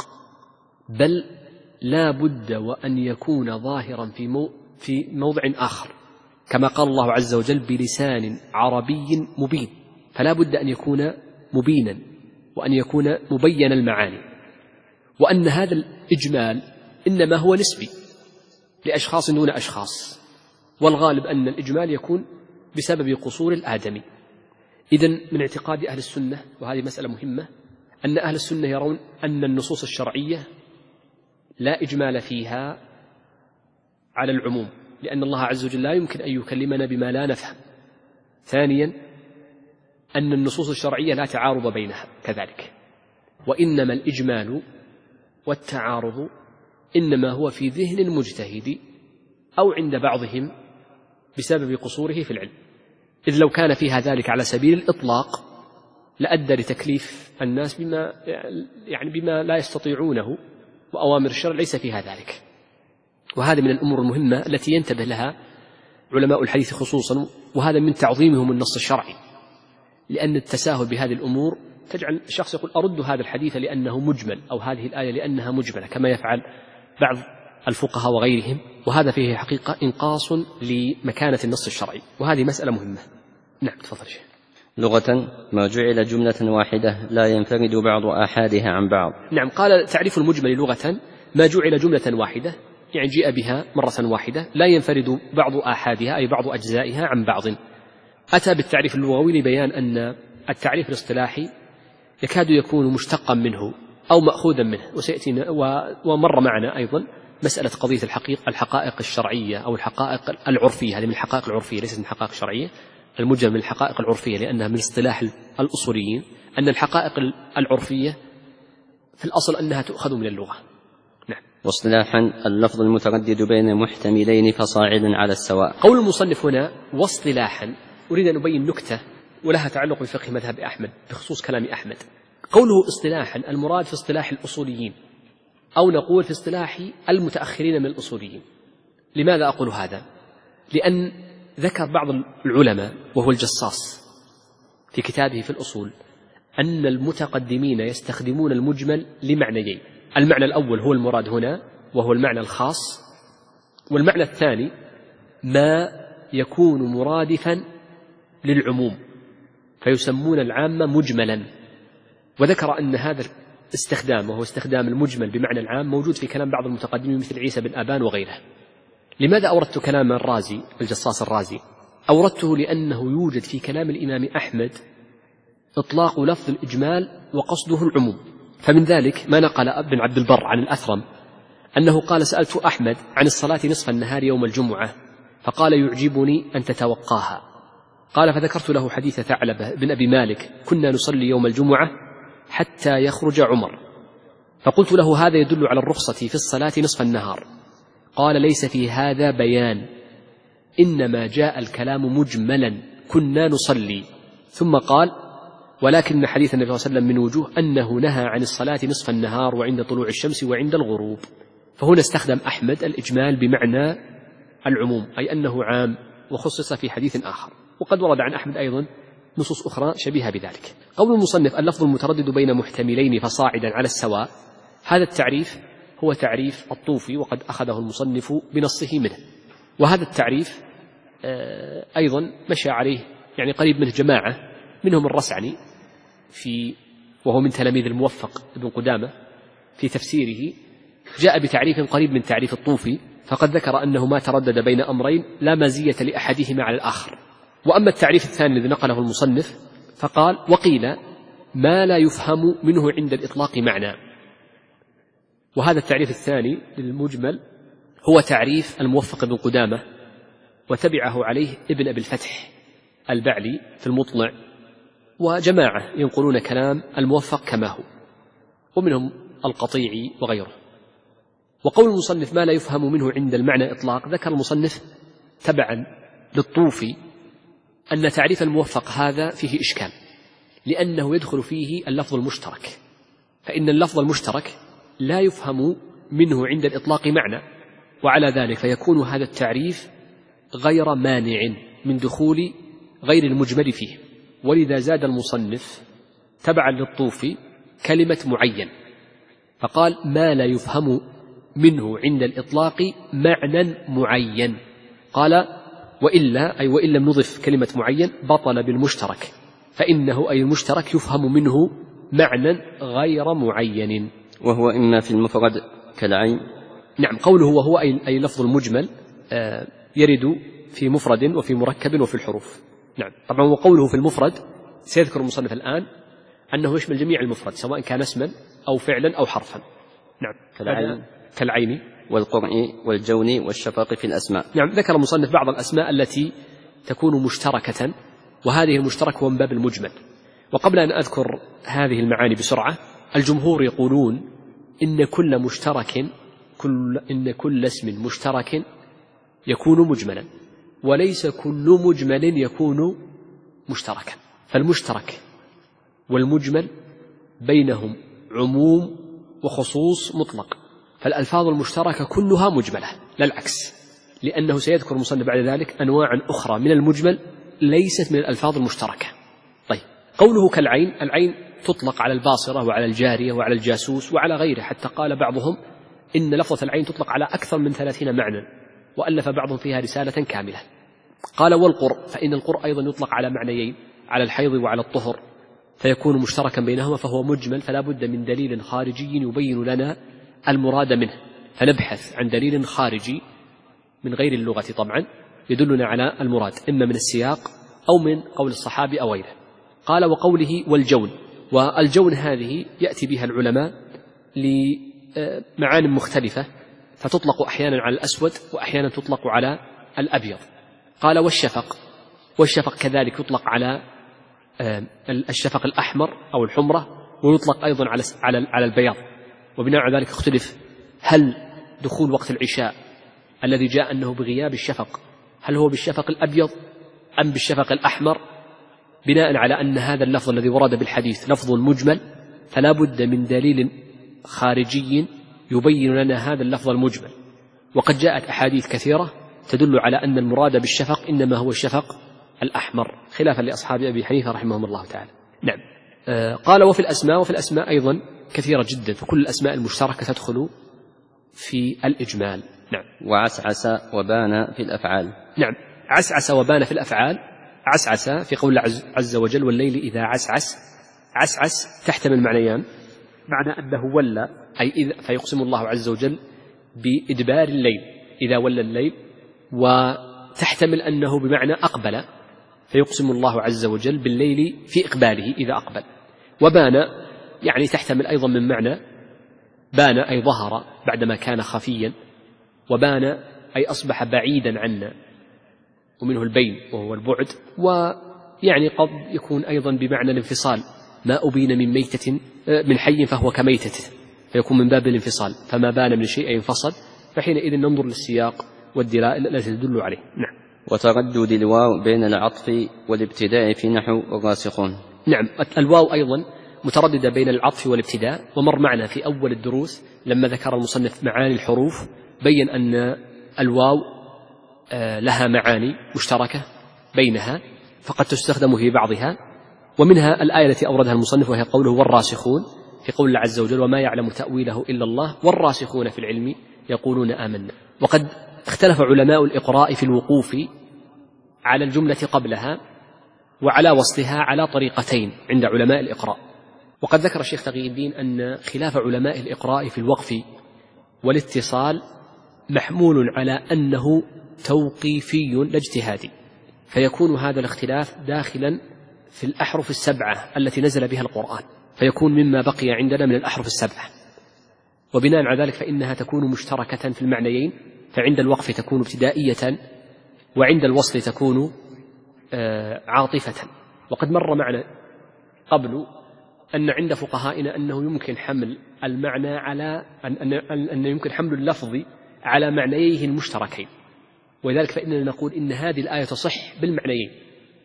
بل لا بد وأن يكون ظاهرا في, مو في موضع آخر، كما قال الله عز وجل بلسان عربي مبين، فلا بد أن يكون مبينا وأن يكون مبين المعاني، وأن هذا الإجمال إنما هو نسبي لأشخاص دون أشخاص، والغالب أن الإجمال يكون بسبب قصور الآدمي. إذن من اعتقاد أهل السنة، وهذه مسألة مهمة، أن أهل السنة يرون أن النصوص الشرعية لا إجمال فيها على العموم، لأن الله عز وجل لا يمكن أن يكلمنا بما لا نفهم. ثانيا أن النصوص الشرعية لا تعارض بينها كذلك، وإنما الإجمال والتعارض إنما هو في ذهن المجتهد أو عند بعضهم بسبب قصوره في العلم، إذ لو كان فيها ذلك على سبيل الإطلاق لأدى لتكليف الناس بما, يعني بما لا يستطيعونه، وأوامر الشرع ليس فيها ذلك. وهذا من الأمور المهمة التي ينتبه لها علماء الحديث خصوصا، وهذا من تعظيمهم النص الشرعي، لأن التساهل بهذه الأمور تجعل الشخص يقول أرد هذا الحديث لأنه مجمل، أو هذه الآية لأنها مجملة، كما يفعل بعض الفقهاء وغيرهم، وهذا فيه حقيقة إنقاص لمكانة النص الشرعي، وهذه مسألة مهمة. نعم تفضل شيخ. لغة ما جعل جملة واحدة لا ينفرد بعض آحادها عن بعض. نعم، قال تعريف المجمل لغة ما جعل جملة واحدة، يعني جاء بها مرة واحدة لا ينفرد بعض آحادها أي بعض أجزائها عن بعض. أتى بالتعريف اللغوي لبيان أن التعريف الاصطلاحي يكاد يكون مشتقا منه أو مأخوذا منه، وسيأتينا ومر معنا أيضا مسألة قضية الحقيقة الحقائق الشرعية أو الحقائق العرفية، هذه من الحقائق العرفية ليست من الحقائق الشرعية، المجمل من الحقائق العرفية لأنها من اصطلاح الأصوليين، أن الحقائق العرفية في الأصل أنها تؤخذ من اللغة. نعم. واصطلاحا اللفظ المتردد بين محتملين فصاعد على السواء. قول المصنف هنا واصطلاحا أريد أن أبين نكتة ولها تعلق بفقه مذهب أحمد بخصوص كلام أحمد. قوله اصطلاحا المراد في اصطلاح الأصوليين، أو نقول في اصطلاح المتأخرين من الأصوليين. لماذا أقول هذا؟ لأن ذكر بعض العلماء وهو الجصاص في كتابه في الأصول أن المتقدمين يستخدمون المجمل لمعنيين، المعنى الأول هو المراد هنا وهو المعنى الخاص، والمعنى الثاني ما يكون مرادفا للعموم فيسمون العامة مجملا. وذكر أن هذا استخدام وهو استخدام المجمل بمعنى العام موجود في كلام بعض المتقدمين مثل عيسى بن أبان وغيره. لماذا أوردت كلام الرازي الجصاص الرازي؟ أوردته لأنه يوجد في كلام الإمام أحمد إطلاق لفظ الإجمال وقصده العموم، فمن ذلك ما نقل ابن عبد البر عن الأثرم أنه قال سألت أحمد عن الصلاة نصف النهار يوم الجمعة فقال يعجبني أن تتوقاها. قال فذكرت له حديث ثعلبة بن أبي مالك كنا نصلي يوم الجمعة حتى يخرج عمر، فقلت له هذا يدل على الرخصة في الصلاة نصف النهار. قال ليس في هذا بيان، إنما جاء الكلام مجملا كنا نصلي. ثم قال ولكن حديث النبي صلى الله عليه وسلم من وجوه أنه نهى عن الصلاة نصف النهار وعند طلوع الشمس وعند الغروب. فهنا استخدم أحمد الإجمال بمعنى العموم، أي أنه عام وخصص في حديث آخر. وقد ورد عن أحمد أيضا نصوص أخرى شبيهة بذلك. قول المصنف اللفظ المتردد بين محتملين فصاعدا على السواء، هذا التعريف هو تعريف الطوفي وقد أخذه المصنف بنصه منه، وهذا التعريف أيضا مشى عليه يعني قريب منه جماعة منهم الرسعني في وهو من تلاميذ الموفق ابن قدامة في تفسيره، جاء بتعريف قريب من تعريف الطوفي، فقد ذكر أنه ما تردد بين أمرين لا مزية لأحدهما على الآخر. وأما التعريف الثاني الذي نقله المصنف فقال وقيل ما لا يفهم منه عند الإطلاق معنى. وهذا التعريف الثاني للمجمل هو تعريف الموفق ابن قدامة، وتبعه عليه ابن أبي الفتح البعلي في المطلع، وجماعة ينقلون كلام الموفق كما هو، ومنهم القطيعي وغيره. وقول المصنف ما لا يفهم منه عند المعنى إطلاق، ذكر المصنف تبعا للطوفي أن تعريف الموفق هذا فيه إشكال، لأنه يدخل فيه اللفظ المشترك، فإن اللفظ المشترك لا يفهم منه عند الإطلاق معنى، وعلى ذلك فيكون هذا التعريف غير مانع من دخول غير المجمل فيه. ولذا زاد المصنف تبعا للطوفي كلمة معين، فقال ما لا يفهم منه عند الإطلاق معنى معين. قال وإلا أي وإن لم نضف كلمة معين بطل بالمشترك، فإنه أي المشترك يفهم منه معنى غير معين، وهو إما في المفرد كالعين. نعم، قوله وهو أي لفظ المجمل يرد في مفرد وفي مركب وفي الحروف. نعم، طبعا وقوله في المفرد سيذكر المصنف الآن أنه يشمل جميع المفرد سواء كان اسما أو فعلا أو حرفا. نعم، كالعين كالعين والقرء والجون والشفق في الأسماء. نعم، ذكر المصنف بعض الأسماء التي تكون مشتركة، وهذه المشترك هو من باب المجمل. وقبل أن أذكر هذه المعاني بسرعة، الجمهور يقولون إن كل مشترك كل إن كل اسم مشترك يكون مجملا، وليس كل مجمل يكون مشتركا، فالمشترك والمجمل بينهم عموم وخصوص مطلق، فالألفاظ المشتركة كلها مجملة لا العكس، لأنه سيذكر المصنف بعد ذلك أنواعا أخرى من المجمل ليست من الألفاظ المشتركة. طيب، قوله كالعين، العين تطلق على الباصرة وعلى الجارية وعلى الجاسوس وعلى غيره، حتى قال بعضهم إن لفظة العين تطلق على أكثر من ثلاثين معنى، وألف بعضهم فيها رسالة كاملة. قال والقرء، فإن القرء أيضا يطلق على معنيين، على الحيض وعلى الطهر، فيكون مشتركا بينهما، فهو مجمل، فلا بد من دليل خارجي يبين لنا المراد منه، فنبحث عن دليل خارجي من غير اللغة طبعا يدلنا على المراد، إما من السياق أو من قول الصحابي أو غيره. قال وقوله والجون، والجون هذه يأتي بها العلماء لمعان مختلفة، فتطلق أحيانا على الأسود وأحيانا تطلق على الأبيض. قال والشفق، والشفق كذلك يطلق على الشفق الأحمر أو الحمرة، ويطلق أيضا على على البياض. وبناء على ذلك اختلف هل دخول وقت العشاء الذي جاء أنه بغياب الشفق هل هو بالشفق الأبيض أم بالشفق الأحمر، بناء على أن هذا اللفظ الذي ورد بالحديث لفظ مجمل، فلا بد من دليل خارجي يبين لنا هذا اللفظ المجمل. وقد جاءت أحاديث كثيرة تدل على أن المراد بالشفق إنما هو الشفق الأحمر، خلافا لأصحاب أبي حنيفة رحمهم الله تعالى. نعم. آه قال وفي الأسماء، وفي الأسماء أيضا كثيرة جدا، فكل الأسماء المشتركة تدخل في الإجمال. نعم. وعسعس وبان في الأفعال. نعم، عسعس وبان في الأفعال. عسعس في قول الله عز وجل والليل إذا عسعس، عسعس تحتمل معنيان، معنى أنه ولى أي إذا، فيقسم الله عز وجل بإدبار الليل إذا ولى الليل، وتحتمل أنه بمعنى أقبل، فيقسم الله عز وجل بالليل في إقباله إذا أقبل. وبان يعني تحتمل أيضا من معنى بان أي ظهر بعدما كان خفيا، وبان أي أصبح بعيدا عنا، ومنه البين وهو البعد، ويعني قد يكون أيضا بمعنى الانفصال، ما أبين من ميتة من حي فهو كميتة، فيكون من باب الانفصال، فما بان من شيء ينفصل، فحينئذ ننظر للسياق والدلالة التي تدل عليه. نعم. وتردد الواو بين العطف والابتداء في نحو الراسخون. نعم، الواو أيضا مترددة بين العطف والابتداء، ومر معنا في أول الدروس لما ذكر المصنف معاني الحروف بين أن الواو لها معاني مشتركة بينها، فقد تستخدم في بعضها، ومنها الآية التي أوردها المصنف وهي قوله والراسخون، في قول الله عز وجل وما يعلم تأويله إلا الله والراسخون في العلم يقولون آمنا. وقد اختلف علماء الإقراء في الوقوف على الجملة قبلها وعلى وصلها على طريقتين عند علماء الإقراء. وقد ذكر الشيخ تقي الدين أن خلاف علماء الإقراء في الوقف والاتصال محمول على أنه توقيفي لا اجتهادي، فيكون هذا الاختلاف داخلا في الأحرف السبعة التي نزل بها القرآن، فيكون مما بقي عندنا من الأحرف السبعة، وبناء على ذلك فإنها تكون مشتركة في المعنيين، فعند الوقف تكون ابتدائية وعند الوصل تكون عاطفة. وقد مر معنا قبل أن عند فقهائنا أنه يمكن حمل المعنى على أن, أن يمكن حمل اللفظ على معنييه المشتركين، ولذلك فإننا نقول إن هذه الآية تصح بالمعنيين،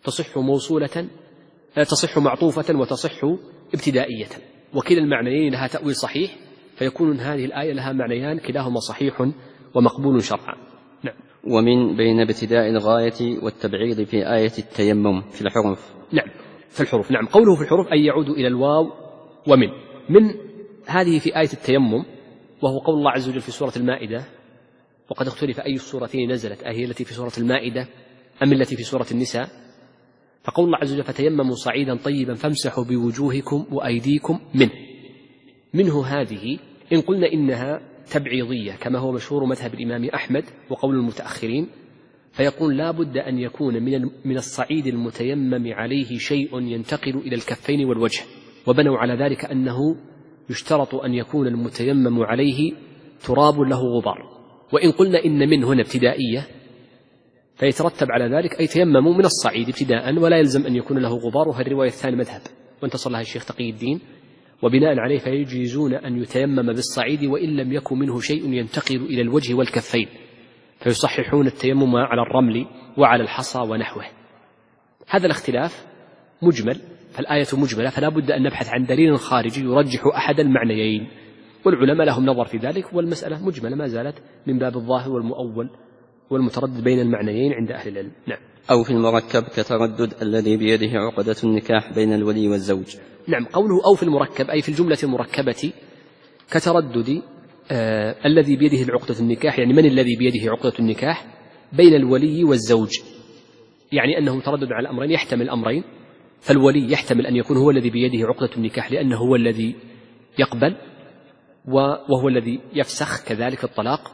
تصح موصولة، تصح معطوفة وتصح ابتدائية، وكلا المعنيين لها تأويل صحيح، فيكون هذه الآية لها معنيان كلاهما صحيح ومقبول شرعا. نعم. ومن بين ابتداء الغاية والتبعيض في آية التيمم في الحروف. نعم في الحروف. نعم قوله في الحروف أي يعود إلى الواو ومن. من هذه في آية التيمم، وهو قول الله عز وجل في سورة المائدة: وقد اختلف أي السورتين نزلت، أهي التي في سورة المائدة أم التي في سورة النساء؟ فقول الله عز وجل: فتيمموا صعيدا طيبا فامسحوا بوجوهكم وأيديكم منه. منه هذه إن قلنا إنها تبعيضية كما هو مشهور مذهب الإمام أحمد وقول المتأخرين، فيقول لا بد أن يكون من من الصعيد المتيمم عليه شيء ينتقل إلى الكفين والوجه، وبنوا على ذلك أنه يشترط أن يكون المتيمم عليه تراب له غبار. وإن قلنا إن من هنا ابتدائية فيترتب على ذلك أي تيمموا من الصعيد ابتداء ولا يلزم أن يكون له غبار، وهذه الرواية الثانية مذهب وانتصر لها الشيخ تقي الدين، وبناء عليه فيجيزون أن يتيمم بالصعيد وإن لم يكن منه شيء ينتقل إلى الوجه والكفين، فيصححون التيمم على الرمل وعلى الحصى ونحوه. هذا الاختلاف مجمل، فالآية مجملة، فلا بد أن نبحث عن دليل خارجي يرجح أحد المعنيين، والعلماء لهم نظر في ذلك، والمسألة مجملة ما زالت من باب الظاهر والمؤول والمتردد بين المعنيين عند أهل العلم. نعم. أو في المركب كتردد الذي بيده عقدة النكاح بين الولي والزوج. نعم قوله أو في المركب أي في الجملة المركبة كتردد آه الذي بيده عقدة النكاح، يعني من الذي بيده عقدة النكاح بين الولي والزوج، يعني أنه متردد على الأمرين، يحتمل أمرين، فالولي يحتمل أن يكون هو الذي بيده عقدة النكاح لأنه هو الذي يقبل وهو الذي يفسخ كذلك الطلاق،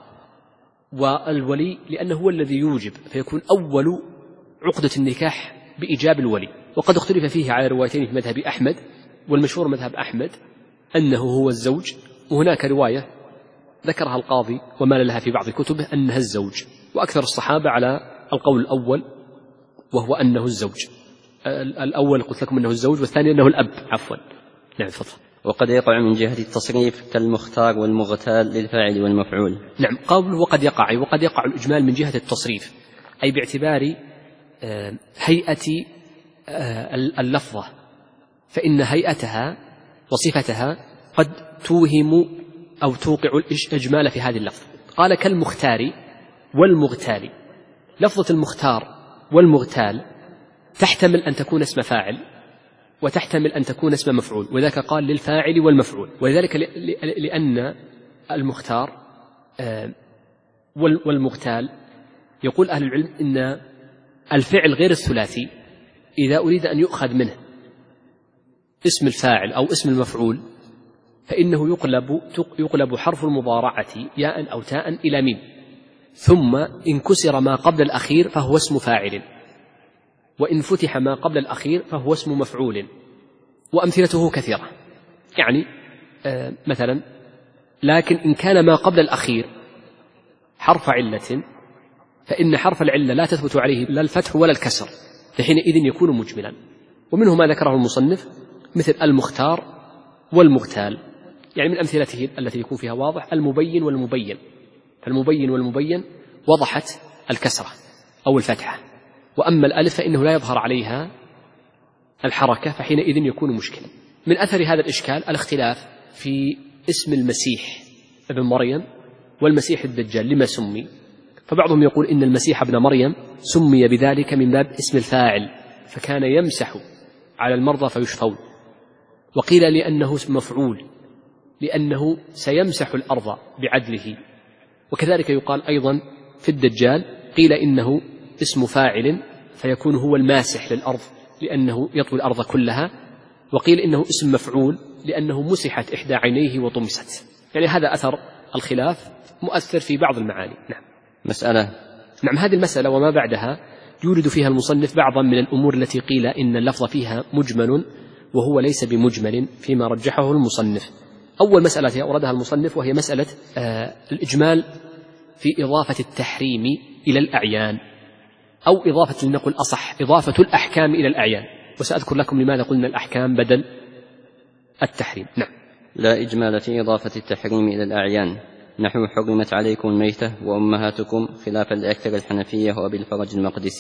والولي لأنه هو الذي يوجب، فيكون أول عقدة النكاح بإيجاب الولي. وقد اختلف فيه على روايتين في مذهب أحمد، والمشهور مذهب أحمد أنه هو الزوج، وهناك رواية ذكرها القاضي ومال لها في بعض كتبه أنها الزوج، وأكثر الصحابة على القول الأول وهو أنه الزوج. الأول قلت لكم أنه الزوج، والثاني أنه الأب عفوا. نعم فضل. وقد يقع من جهة التصريف كالمختار والمغتال للفاعل والمفعول. نعم قول وقد يقع، وقد يقع الإجمال من جهة التصريف أي باعتبار هيئة اللفظة، فإن هيئتها وصفتها قد توهم أو توقع الإجمال في هذه اللفظة. قال كالمختار والمغتال. لفظة المختار والمغتال تحتمل أن تكون اسم فاعل وتحتمل أن تكون اسم مفعول، وذلك قال للفاعل والمفعول، وذلك لأن المختار والمغتال يقول أهل العلم إن الفعل غير الثلاثي إذا أريد أن يؤخذ منه اسم الفاعل أو اسم المفعول فإنه يقلب, يقلب حرف المضارعة ياء أو تاء إلى ميم، ثم إن كسر ما قبل الأخير فهو اسم فاعل، وإن فتح ما قبل الأخير فهو اسم مفعول. وأمثلته كثيرة، يعني آه مثلا لكن إن كان ما قبل الأخير حرف علة فإن حرف العلة لا تثبت عليه لا الفتح ولا الكسر، فحينئذ يكون مجملا. ومنه ما ذكره المصنف مثل المختار والمغتال، يعني من أمثلته التي يكون فيها واضح المبين والمبين، فالمبين والمبين وضحت الكسرة أو الفتحة، وأما الألف فإنه لا يظهر عليها الحركة، فحينئذ يكون مشكلا. من أثر هذا الإشكال الاختلاف في اسم المسيح ابن مريم والمسيح الدجال لما سمي، فبعضهم يقول إن المسيح ابن مريم سمي بذلك من باب اسم الفاعل فكان يمسح على المرضى فيشفون، وقيل لأنه اسم مفعول لأنه سيمسح الأرض بعدله، وكذلك يقال أيضا في الدجال قيل إنه اسم فاعل فيكون هو الماسح للأرض لأنه يطوي الأرض كلها، وقيل إنه اسم مفعول لأنه مسحت إحدى عينيه وطمست. يعني هذا أثر الخلاف مؤثر في بعض المعاني. نعم. مسألة. نعم هذه المسألة وما بعدها يورد فيها المصنف بعضا من الأمور التي قيل إن اللفظ فيها مجمل وهو ليس بمجمل فيما رجحه المصنف. أول مسألة أوردها المصنف وهي مسألة آه الإجمال في إضافة التحريم إلى الأعيان، أو إضافة لنقل أصح إضافة الأحكام إلى الأعيان، وسأذكر لكم لماذا قلنا الأحكام بدل التحريم. نعم. لا إجمال في إضافة التحريم إلى الأعيان، نحو حرمت عليكم الميتة وأمهاتكم، خلافا لأكثر الحنفية وأبي الفرج المقدسي.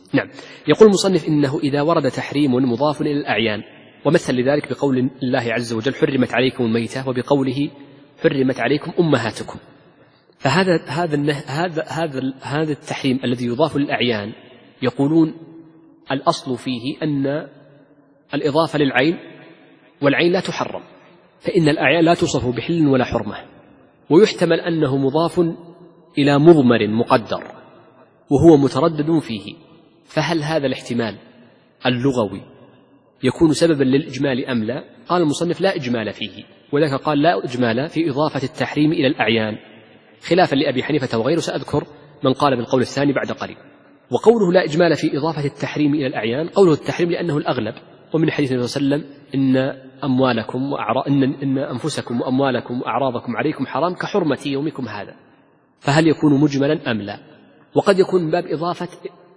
نعم. يقول المصنف إنه إذا ورد تحريم مضاف إلى الأعيان، ومثل لذلك بقول الله عز وجل حرمت عليكم الميتة، وبقوله حرمت عليكم أمهاتكم، فهذا هذا هذا هذا هذا التحريم الذي يضاف للأعيان يقولون الأصل فيه أن الإضافة للعين، والعين لا تحرم، فإن الأعيان لا توصف بحل ولا حرمة، ويحتمل أنه مضاف إلى مضمر مقدر وهو متردد فيه، فهل هذا الاحتمال اللغوي يكون سببا للإجمال أم لا؟ قال المصنف لا إجمال فيه، ولذلك قال لا إجمال في إضافة التحريم إلى الأعيان، خلافا لأبي حنيفة وغيره، سأذكر من قال بالقول الثاني بعد قليل. وقوله لا إجمال في إضافة التحريم إلى الأعيان، قوله التحريم لأنه الأغلب، ومن حديث النبي صلى الله عليه وسلم إن أموالكم وأعراض إن, إن أنفسكم وأموالكم وأعراضكم عليكم حرام كحرمة يومكم هذا، فهل يكون مجملا أم لا؟ وقد يكون من باب إضافة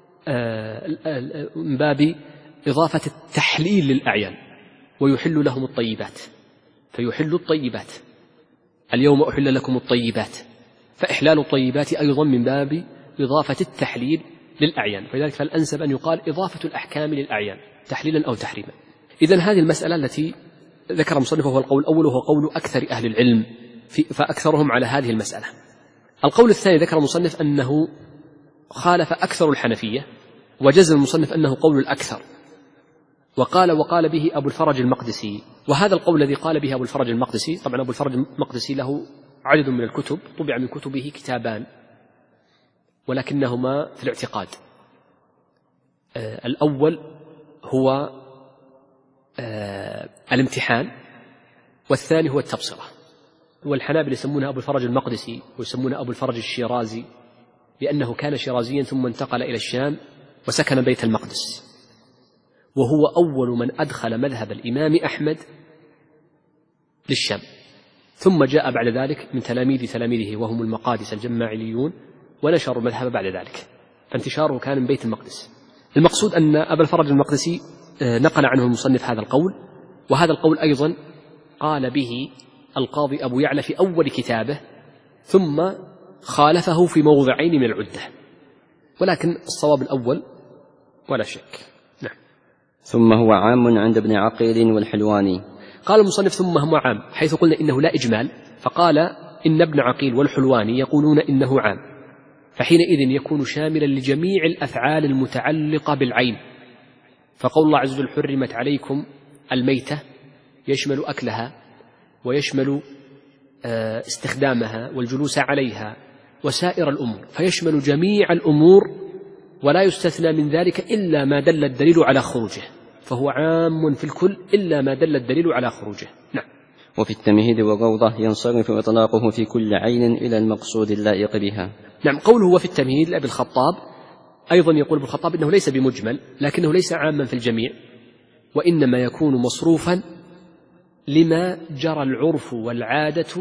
من باب إضافة التحليل للأعيان، ويحل لهم الطيبات فيحل الطيبات، اليوم أحل لكم الطيبات، فإحلال الطيبات أيضا من باب إضافة التحليل للأعيان، فلذلك فالأنسب أن يقال إضافة الأحكام للأعيان تحليلا أو تحريما. إذن هذه المسألة التي ذكر المصنف هو القول الأول، وهو قول أكثر أهل العلم، فأكثرهم على هذه المسألة. القول الثاني ذكر المصنف أنه خالف أكثر الحنفية، وجزم المصنف أنه قول الأكثر، وقال وقال به أبو الفرج المقدسي. وهذا القول الذي قال به أبو الفرج المقدسي، طبعا أبو الفرج المقدسي له عدد من الكتب، طبع من كتبه كتابان ولكنهما في الاعتقاد. آه الأول هو آه الامتحان، والثاني هو التبصرة. والحنابلة يسمونه أبو الفرج المقدسي، ويسمونه أبو الفرج الشيرازي، لأنه كان شيرازيا ثم انتقل إلى الشام وسكن بيت المقدس، وهو أول من أدخل مذهب الإمام أحمد للشام، ثم جاء بعد ذلك من تلاميذ تلاميذه وهم المقادس الجماعليون ونشروا المذهب بعد ذلك، فانتشاره كان من بيت المقدس. المقصود أن أبا الفرج المقدسي نقل عنه المصنف هذا القول، وهذا القول أيضا قال به القاضي أبو يعلى في أول كتابه، ثم خالفه في موضعين من العدة، ولكن الصواب الأول ولا شك. نعم. ثم هو عام عند ابن عقيل والحلواني. قال المصنف ثم هو عام، حيث قلنا إنه لا إجمال، فقال إن ابن عقيل والحلواني يقولون إنه عام، فحينئذ يكون شاملا لجميع الأفعال المتعلقة بالعين، فقول الله عز وجل حرمت عليكم الميتة يشمل أكلها، ويشمل استخدامها والجلوس عليها وسائر الأمور، فيشمل جميع الأمور ولا يستثنى من ذلك إلا ما دل الدليل على خروجه، فهو عام في الكل إلا ما دل الدليل على خروجه. نعم. وفي التمهيد والروضة ينصرف إطلاقه في كل عين إلى المقصود اللائق بها. نعم. قوله وفي التمهيد لأبي الخطاب أيضا يقول ابن الخطاب إنه ليس بمجمل، لكنه ليس عاما في الجميع، وإنما يكون مصروفا لما جرى العرف والعادة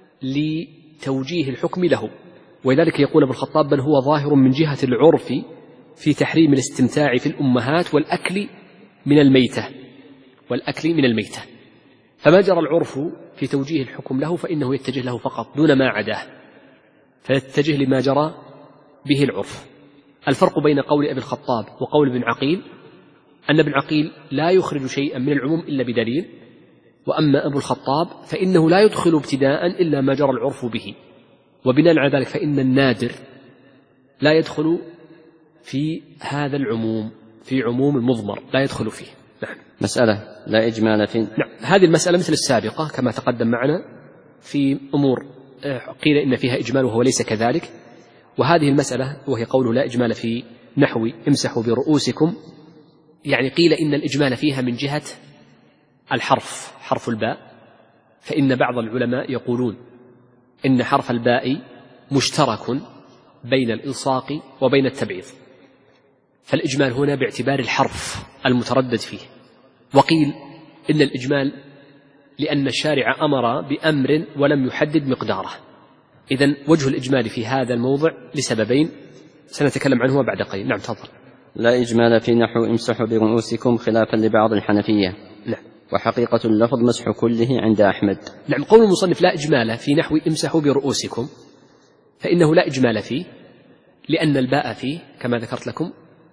لتوجيه الحكم له، ولذلك يقول ابن الخطاب بل هو ظاهر من جهة العرف في تحريم الاستمتاع في الأمهات والأكل من الميتة والأكل من الميتة، فما جرى العرف في توجيه الحكم له فإنه يتجه له فقط دون ما عداه، فيتجه لما جرى به العرف. الفرق بين قول أبي الخطاب وقول ابن عقيل أن ابن عقيل لا يخرج شيئا من العموم إلا بدليل، وأما أبو الخطاب فإنه لا يدخل ابتداء إلا ما جرى العرف به، وبناء على ذلك فإن النادر لا يدخل في هذا العموم، في عموم المضمر لا يدخل فيه. نعم. مسألة لا إجمال في. نعم. هذه المسألة مثل السابقة كما تقدم معنا في أمور قيل إن فيها إجمال وهو ليس كذلك، وهذه المسألة وهي قوله لا إجمال في نحو امسحوا برؤوسكم، يعني قيل إن الإجمال فيها من جهة الحرف، حرف الباء، فإن بعض العلماء يقولون إن حرف الباء مشترك بين الإلصاق وبين التبعيض، فالإجمال هنا باعتبار الحرف المتردد فيه. وقيل إن الإجمال لأن الشارع أمر بأمر ولم يحدد مقداره. إذن وجه الإجمال في هذا الموضع لسببين سنتكلم عنهما بعد قليل. نعم تفضل. لا إجمال في نحو امسحوا برؤوسكم خلافا لبعض الحنفية. نعم. وحقيقة اللفظ مسح كله عند أحمد. نعم. قول المصنف لا إجمال في نحو امسحوا برؤوسكم، فإنه لا إجمال فيه لأن الباء فيه كما ذكرت لكم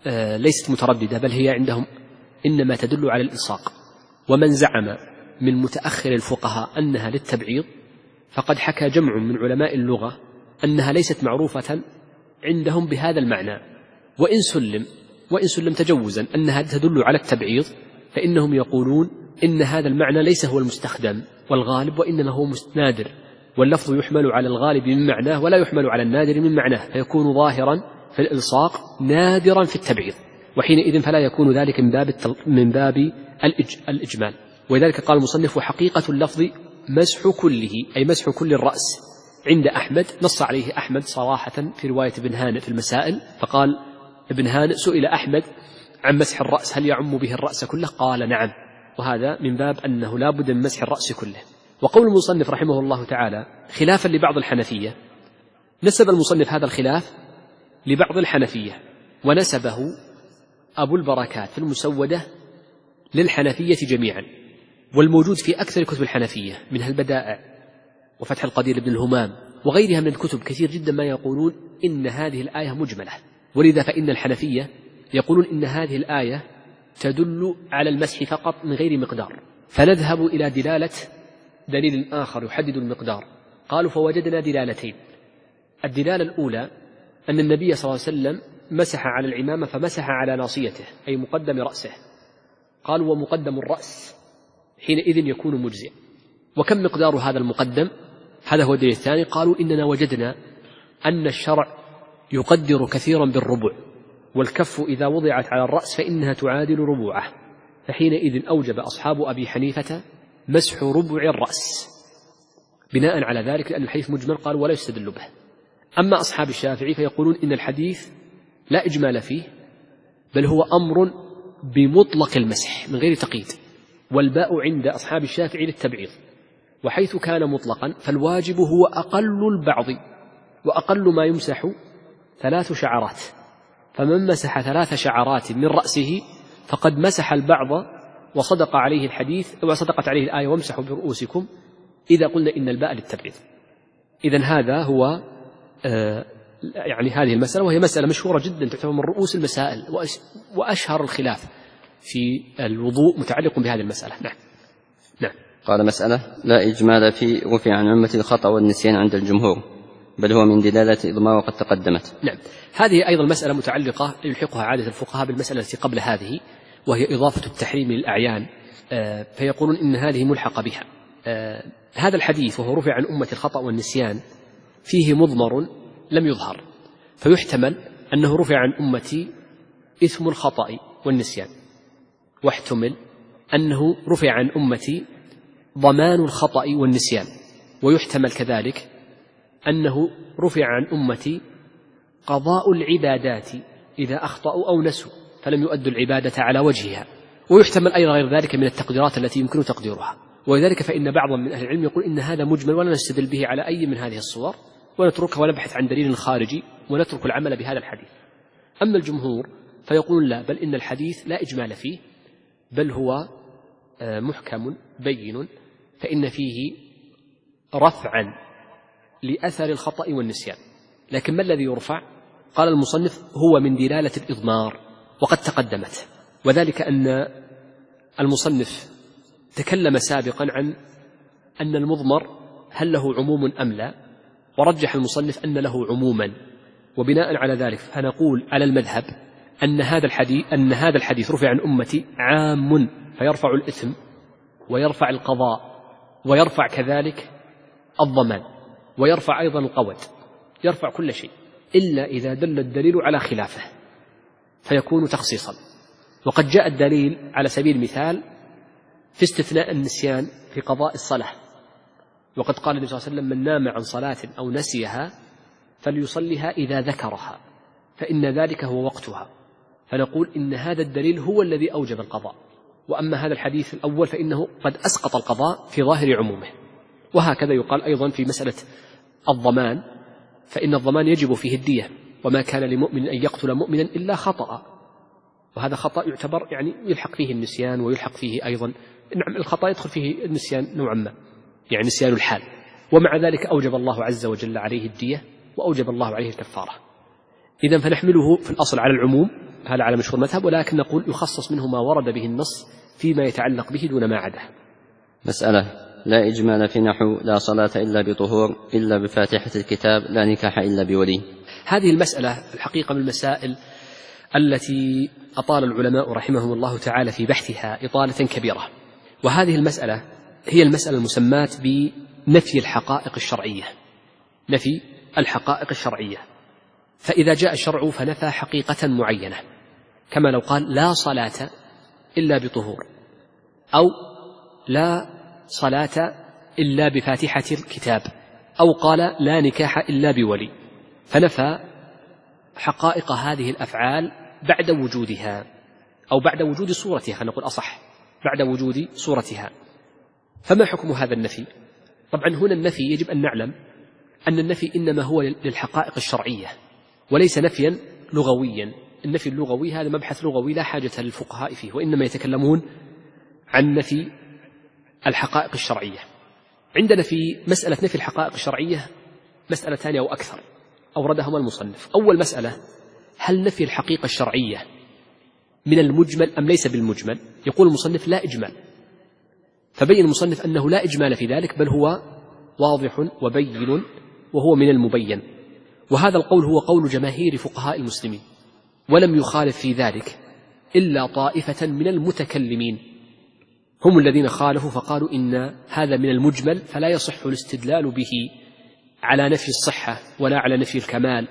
ليست مترددة، بل هي عندهم إنما تدل على الإلصاق. ومن زعم من متأخر الفقهاء أنها للتبعيض فقد حكى جمع من علماء اللغة أنها ليست معروفة عندهم بهذا المعنى، وإن سلم وإن سلم تجوزا أنها تدل على التبعيض، فإنهم يقولون إن هذا المعنى ليس هو المستخدم والغالب، وإنما هو نادر، واللفظ يحمل على الغالب من معناه ولا يحمل على النادر من معناه، فيكون ظاهرا في الإلصاق نادرا في التبعيض، وحينئذ فلا يكون ذلك من باب من باب الإجمال. ولذلك قال المصنف: وحقيقة اللفظ مسح كله، أي مسح كل الرأس عند أحمد. نص عليه أحمد صراحة في رواية ابن هانئ في المسائل، فقال ابن هانئ: سئل أحمد عن مسح الرأس هل يعم به الرأس كله؟ قال: نعم. وهذا من باب أنه لا بد من مسح الرأس كله. وقول المصنف رحمه الله تعالى خلافا لبعض الحنفية، نسب المصنف هذا الخلاف لبعض الحنفية، ونسبه أبو البركات في المسودة للحنفية جميعا، والموجود في أكثر كتب الحنفية منها البدائع وفتح القدير بن الهمام وغيرها من الكتب كثير جدا ما يقولون إن هذه الآية مجملة. ولذا فإن الحنفية يقولون إن هذه الآية تدل على المسح فقط من غير مقدار، فنذهب إلى دلالة دليل آخر يحدد المقدار. قالوا: فوجدنا دلالتين. الدلالة الأولى أن النبي صلى الله عليه وسلم مسح على العمامة فمسح على ناصيته أي مقدم رأسه. قالوا: ومقدم الرأس حينئذ يكون مجزئ. وكم مقدار هذا المقدم؟ هذا هو الدليل الثاني. قالوا: إننا وجدنا أن الشرع يقدر كثيرا بالربع، والكف إذا وضعت على الرأس فإنها تعادل ربوعه، فحينئذ أوجب أصحاب أبي حنيفة مسح ربع الرأس بناء على ذلك، لأن الحديث مجمل قال ولا يستدل به. أما أصحاب الشافعي فيقولون إن الحديث لا إجمال فيه، بل هو أمر بمطلق المسح من غير تقييد، والباء عند أصحاب الشافعي للتبعيض، وحيث كان مطلقا فالواجب هو أقل البعض، وأقل ما يمسح ثلاث شعرات، فمن مسح ثلاث شعرات من رأسه فقد مسح البعض وصدق عليه الحديث وصدقت عليه الآية: وامسحوا برؤوسكم، إذا قلنا إن الباء للتبعيض. إذن هذا هو آه يعني هذه المسألة، وهي مسألة مشهورة جدا تعتبر من رؤوس المسائل وأشهر الخلاف في الوضوء متعلق بهذه المسألة. نعم. نعم. قال: مسألة لا إجمال في رفع عن أمة الخطأ والنسيان عند الجمهور، بل هو من دلالة إضمار وقد تقدمت. نعم. هذه أيضا مسألة متعلقة يلحقها عادة الفقهاء بالمسألة التي قبل هذه، وهي إضافة التحريم للأعيان، آه فيقولون إن هذه ملحقة بها. آه هذا الحديث وهو رفع عن أمة الخطأ والنسيان فيه مضمر لم يظهر، فيحتمل أنه رفع عن أمتي إثم الخطأ والنسيان، واحتمل أنه رفع عن أمتي ضمان الخطأ والنسيان، ويحتمل كذلك أنه رفع عن أمتي قضاء العبادات إذا أخطأوا أو نسوا فلم يؤدوا العبادة على وجهها، ويحتمل أيضا غير ذلك من التقديرات التي يمكن تقديرها. ولذلك فإن بعضا من أهل العلم يقول إن هذا مجمل ولا نستدل به على أي من هذه الصور، ونتركه ونبحث عن دليل خارجي ونترك العمل بهذا الحديث. أما الجمهور فيقولون لا، بل إن الحديث لا إجمال فيه، بل هو محكم بين، فإن فيه رفعا لأثر الخطأ والنسيان. لكن ما الذي يرفع؟ قال المصنف: هو من دلالة الإضمار وقد تقدمت، وذلك أن المصنف تكلم سابقا عن أن المضمر هل له عموم أم لا، ورجح المصنف أن له عموما، وبناء على ذلك فنقول على المذهب أن هذا الحديث أن هذا الحديث رفع عن أمتي عام، فيرفع الإثم ويرفع القضاء ويرفع كذلك الضمان ويرفع أيضا القود، يرفع كل شيء إلا إذا دل الدليل على خلافه فيكون تخصيصا. وقد جاء الدليل على سبيل المثال في استثناء النسيان في قضاء الصلاة، وقد قال النبي صلى الله عليه وسلم: من نام عن صلاة أو نسيها فليصلها إذا ذكرها فإن ذلك هو وقتها. فنقول إن هذا الدليل هو الذي أوجب القضاء، وأما هذا الحديث الأول فإنه قد أسقط القضاء في ظاهر عمومه. وهكذا يقال أيضا في مسألة الضمان، فإن الضمان يجب فيه الدية، وما كان لمؤمن أن يقتل مؤمنا إلا خطأ، وهذا خطأ يعتبر يعني يلحق فيه النسيان ويلحق فيه أيضا نعم الخطأ يدخل فيه النسيان نوعا ما، يعني نسيان الحال، ومع ذلك أوجب الله عز وجل عليه الدية وأوجب الله عليه الكفارة. إذن فنحمله في الأصل على العموم، هذا على مشهور مذهب، ولكن نقول يخصص منه ما ورد به النص فيما يتعلق به دون ما عده. مسألة: لا إجمال في نحو لا صلاة إلا بطهور إلا بفاتحة الكتاب لا نكاح إلا بولي. هذه المسألة الحقيقة من المسائل التي أطال العلماء رحمهم الله تعالى في بحثها إطالة كبيرة، وهذه المسألة هي المسألة المسماة بنفي الحقائق الشرعية. نفي الحقائق الشرعية، فإذا جاء الشرع فنفى حقيقة معينة، كما لو قال لا صلاة إلا بطهور، أو لا صلاة إلا بفاتحة الكتاب، أو قال لا نكاح إلا بولي، فنفى حقائق هذه الأفعال بعد وجودها، أو بعد وجود صورتها، نقول أصح بعد وجود صورتها. فما حكم هذا النفي؟ طبعا هنا النفي يجب أن نعلم أن النفي إنما هو للحقائق الشرعية وليس نفيا لغويا. النفي اللغوي هذا مبحث لغوي لا حاجة للفقهاء فيه، وإنما يتكلمون عن نفي الحقائق الشرعية. عندنا في مسألة نفي الحقائق الشرعية مسألة ثانية أو أكثر أوردهما المصنف. أول مسألة: هل نفي الحقيقة الشرعية من المجمل أم ليس بالمجمل؟ يقول المصنف لا إجمال، فبين المصنف أنه لا إجمال في ذلك، بل هو واضح وبين وهو من المبين. وهذا القول هو قول جماهير فقهاء المسلمين، ولم يخالف في ذلك إلا طائفة من المتكلمين، هم الذين خالفوا فقالوا إن هذا من المجمل فلا يصح الاستدلال به على نفي الصحة ولا على نفي الكمال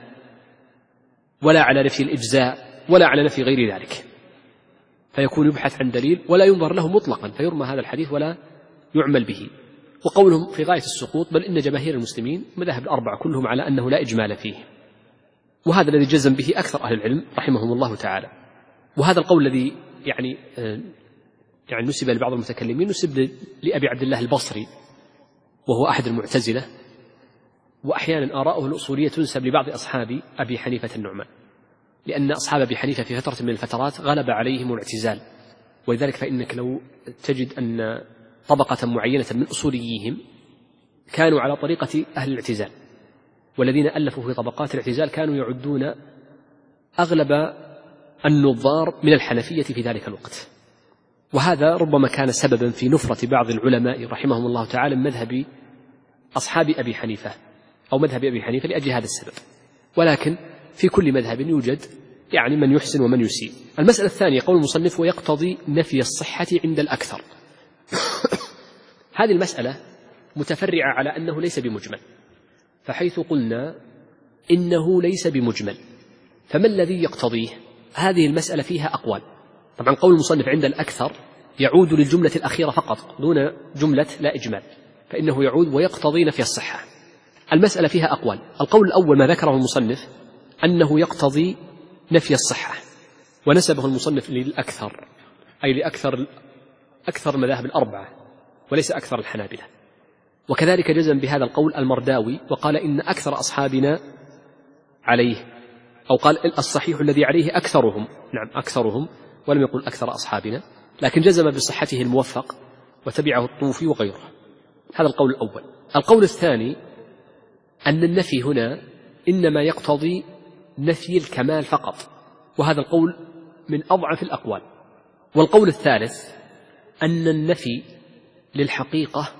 ولا على نفي الإجزاء ولا على نفي غير ذلك، فيكون يبحث عن دليل ولا ينظر له مطلقا، فيرمى هذا الحديث ولا يعمل به. وقولهم في غاية السقوط، بل إن جماهير المسلمين مذاهب الأربعة كلهم على أنه لا إجمال فيه، وهذا الذي جزم به أكثر أهل العلم رحمهم الله تعالى. وهذا القول الذي يعني يعني نسب لبعض المتكلمين نسب لأبي عبد الله البصري وهو أحد المعتزلة، وأحيانا آراؤه الأصولية تنسب لبعض أصحاب أبي حنيفة النعمان، لأن أصحاب أبي حنيفة في فترة من الفترات غلب عليهم الاعتزال، ولذلك فإنك لو تجد أن طبقة معينة من أصوليهم كانوا على طريقة أهل الاعتزال، والذين ألفوا في طبقات الاعتزال كانوا يعدون أغلب النظار من الحنفية في ذلك الوقت. وهذا ربما كان سببا في نفرة بعض العلماء رحمهم الله تعالى من مذهب أصحاب أبي حنيفة أو مذهب أبي حنيفة لأجل هذا السبب. ولكن في كل مذهب يوجد يعني من يحسن ومن يسيء. المسألة الثانية قول المصنف: ويقتضي نفي الصحة عند الأكثر. هذه المسألة متفرعة على أنه ليس بمجمل، فحيث قلنا إنه ليس بمجمل فما الذي يقتضيه؟ هذه المسألة فيها أقوال. طبعا قول المصنف عند الأكثر يعود للجملة الأخيرة فقط دون جملة لا إجمال، فإنه يعود ويقتضي نفي الصحة. المسألة فيها أقوال. القول الأول ما ذكره المصنف أنه يقتضي نفي الصحة، ونسبه المصنف للأكثر، أي لأكثر أكثر مذاهب الأربعة وليس أكثر الحنابلة. وكذلك جزم بهذا القول المرداوي وقال إن أكثر أصحابنا عليه، أو قال الصحيح الذي عليه أكثرهم، نعم أكثرهم، ولم يقل أكثر أصحابنا، لكن جزم بصحته الموفق وتبعه الطوفي وغيره. هذا القول الأول. القول الثاني أن النفي هنا إنما يقتضي نفي الكمال فقط، وهذا القول من أضعف الأقوال. والقول الثالث أن النفي للحقيقة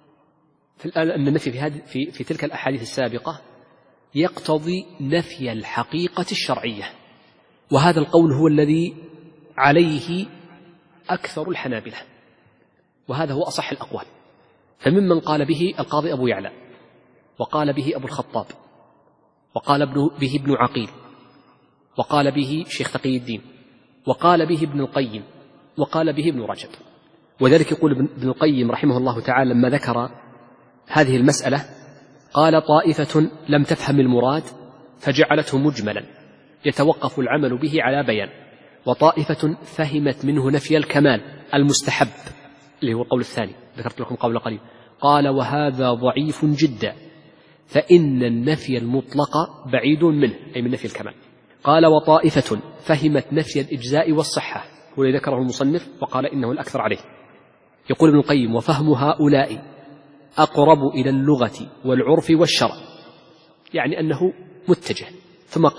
أن النفي في, هذه في, في تلك الأحاديث السابقة يقتضي نفي الحقيقة الشرعية، وهذا القول هو الذي عليه أكثر الحنابلة، وهذا هو أصح الأقوال. فممن قال به القاضي أبو يعلى، وقال به أبو الخطاب، وقال به ابن عقيل، وقال به شيخ تقي الدين، وقال به ابن القيم، وقال به ابن رجب. وذلك يقول ابن القيم رحمه الله تعالى لما ذكر هذه المسألة قال: طائفة لم تفهم المراد فجعلته مجملا يتوقف العمل به على بيان، وطائفة فهمت منه نفي الكمال المستحب، اللي هو القول الثاني ذكرت لكم قبل قليل، قال: وهذا ضعيف جدا، فإن النفي المطلق بعيد منه، أي من نفي الكمال. قال: وطائفة فهمت نفي الإجزاء والصحة، هو الذي ذكره المصنف وقال إنه الأكثر عليه. يقول ابن القيم: وفهم هؤلاء أقرب إلى اللغة والعرف والشرع، يعني أنه متجه. ثم قال: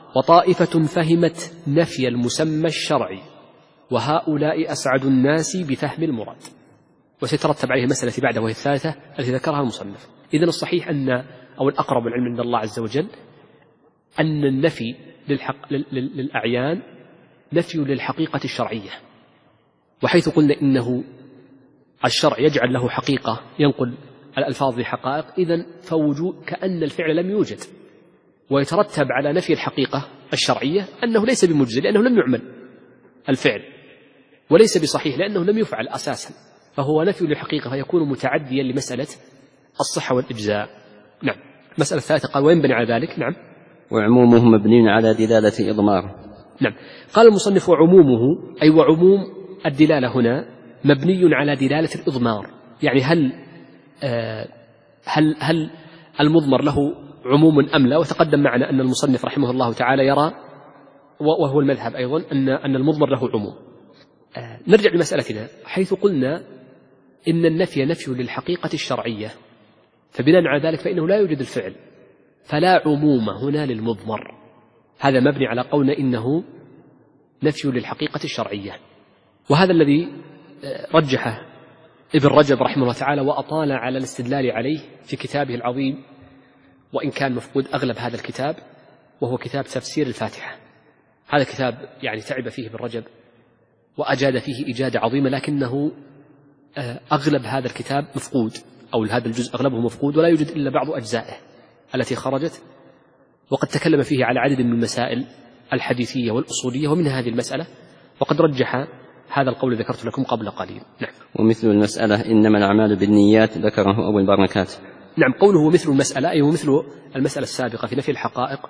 وطائفة فهمت نفي المسمى الشرعي وهؤلاء أسعد الناس بفهم المراد. وسيترتب عليه مسألة بعده وهي الثالثة التي ذكرها المصنف. إذن الصحيح أن أو الأقرب العلم عند الله عز وجل أن النفي للحق للأعيان نفي للحقيقة الشرعية، وحيث قلنا إنه الشرع يجعل له حقيقة ينقل الألفاظ لحقائق، إذن فوجود كأن الفعل لم يوجد، ويترتب على نفي الحقيقة الشرعية أنه ليس بمجزئ لأنه لم يعمل الفعل، وليس بصحيح لأنه لم يفعل أساسا، فهو نفي للحقيقة فيكون متعديا لمسألة الصحة والإجزاء. نعم. المسألة الثالثة قال وينبني على ذلك. نعم. وعمومه مبني على دلالة إضمار. نعم. قال المصنف وعمومه أي وعموم الدلالة هنا مبني على دلالة الإضمار، يعني هل آه هل هل المضمر له عموم أم لا؟ وتقدم معنا أن المصنف رحمه الله تعالى يرى وهو المذهب أيضا أن أن المضمر له عموم. آه نرجع لمسألتنا حيث قلنا إن النفي نفي للحقيقة الشرعية، فبناء على ذلك فإنه لا يوجد الفعل، فلا عموم هنا للمضمر. هذا مبني على قولنا إنه نفي للحقيقة الشرعية، وهذا الذي رجحه ابن رجب رحمه الله تعالى وأطال على الاستدلال عليه في كتابه العظيم، وإن كان مفقود أغلب هذا الكتاب، وهو كتاب تفسير الفاتحة. هذا كتاب يعني تعب فيه ابن رجب وأجاد فيه إجادة عظيمة، لكنه أغلب هذا الكتاب مفقود، أو هذا الجزء أغلبه مفقود ولا يوجد إلا بعض أجزائه التي خرجت، وقد تكلم فيه على عدد من المسائل الحديثية والأصولية ومنها هذه المسألة، وقد رجح هذا القول ذكرت لكم قبل قليل. نعم. ومثل المسألة إنما الأعمال بالنيات ذكره أبو البركات. نعم. قوله مثل المسألة أي مثل المسألة السابقة في نفي الحقائق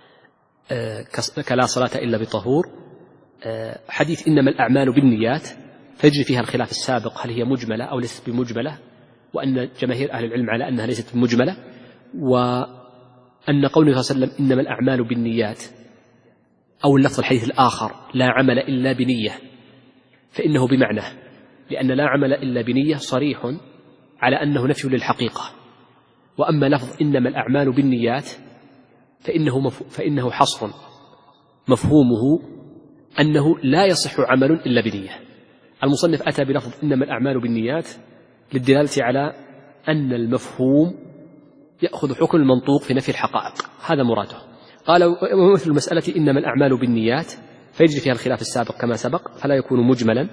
كلا صلاة إلا بطهور، حديث إنما الأعمال بالنيات فيجري فيها الخلاف السابق هل هي مجملة أو ليست بمجملة، وأن جماهير أهل العلم على أنها ليست بمجملة، وأن قوله صلى الله عليه وسلم إنما الأعمال بالنيات أو اللفظ الحديث الآخر لا عمل إلا بنية، فإنه بمعنى، لأن لا عمل إلا بنية صريح على أنه نفي للحقيقة، وأما لفظ إنما الأعمال بالنيات فإنه, مف... فإنه حصر مفهومه أنه لا يصح عمل إلا بنية. المصنف أتى بلفظ إنما الأعمال بالنيات للدلالة على أن المفهوم يأخذ حكم المنطوق في نفي الحقائق، هذا مراده. قال ومثل المسألة إنما الأعمال بالنيات فيجري فيها الخلاف السابق كما سبق، فلا يكون مجملا،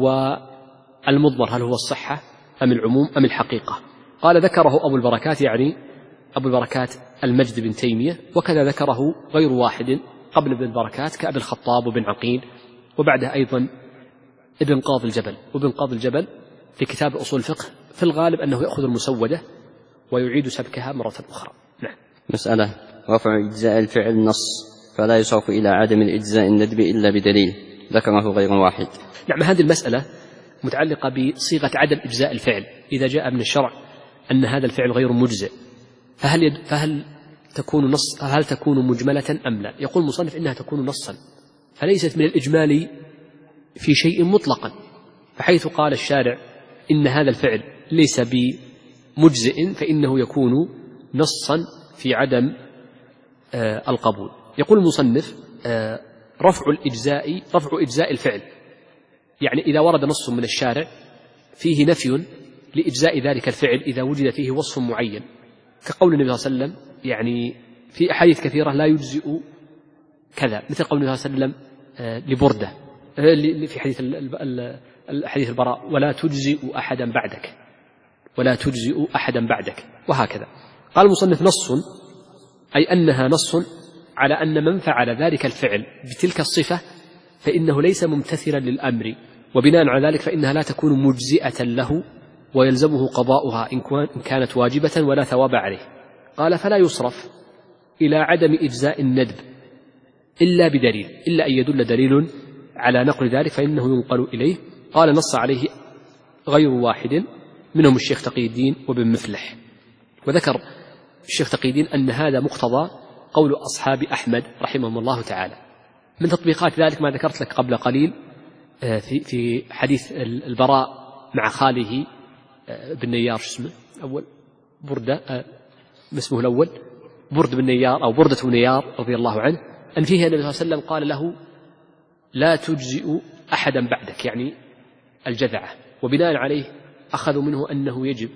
والمضمر هل هو الصحة أم العموم أم الحقيقة. قال ذكره أبو البركات، يعني أبو البركات المجد بن تيمية، وكذا ذكره غير واحد قبل ابن البركات كأبي الخطاب وبن عقيل، وبعده أيضا ابن قاضي الجبل. وابن قاضي الجبل في كتاب أصول الفقه في الغالب أنه يأخذ المسودة ويعيد سبكها مرة أخرى. نعم. مسألة رفع إجزاء الفعل نص فلا يصرف إلى عدم الإجزاء الندب إلا بدليل ذكره غير واحد. نعم. هذه المسألة متعلقة بصيغة عدم إجزاء الفعل. إذا جاء من الشرع أن هذا الفعل غير مجزئ فهل, يد فهل تكون نص هل تكون مجملة أم لا؟ يقول المصنف إنها تكون نصا، فليست من الإجمال في شيء مطلقا، فحيث قال الشارع إن هذا الفعل ليس بمجزئ فإنه يكون نصا في عدم آه القبول. يقول المصنف آه رفع الإجزاء رفع إجزاء الفعل، يعني إذا ورد نص من الشارع فيه نفي لإجزاء ذلك الفعل إذا وجد فيه وصف معين، كقول النبي صلى الله عليه وسلم يعني في أحاديث كثيرة لا يجزئ كذا، مثل قول النبي صلى الله عليه وسلم آه لبردة آه في حديث الحديث البراء ولا تجزئ أحدا بعدك ولا تجزئ أحدا بعدك، وهكذا. قال المصنف نص أي أنها نص على أن من فعل ذلك الفعل بتلك الصفة فإنه ليس ممتثلا للأمر، وبناء على ذلك فإنها لا تكون مجزئة له ويلزمه قضاؤها إن كانت واجبة ولا ثواب عليه. قال فلا يصرف إلى عدم إجزاء الندب إلا بدليل، إلا أن يدل دليل على نقل ذلك فإنه ينقل إليه. قال نص عليه غير واحد منهم الشيخ تقي الدين وابن مفلح، وذكر الشيخ تقي الدين أن هذا مقتضى قول أصحاب أحمد رحمهم الله تعالى. من تطبيقات ذلك ما ذكرت لك قبل قليل في حديث البراء مع خاله بن نيار، شو اسمه أول بردة، اسمه الأول برد بن نيار أو بردة بن نيار رضي الله عنه، أن فيه النبي صلى الله عليه وسلم قال له لا تجزئ أحدا بعدك، يعني الجذعة، وبناء عليه أخذوا منه أنه يجب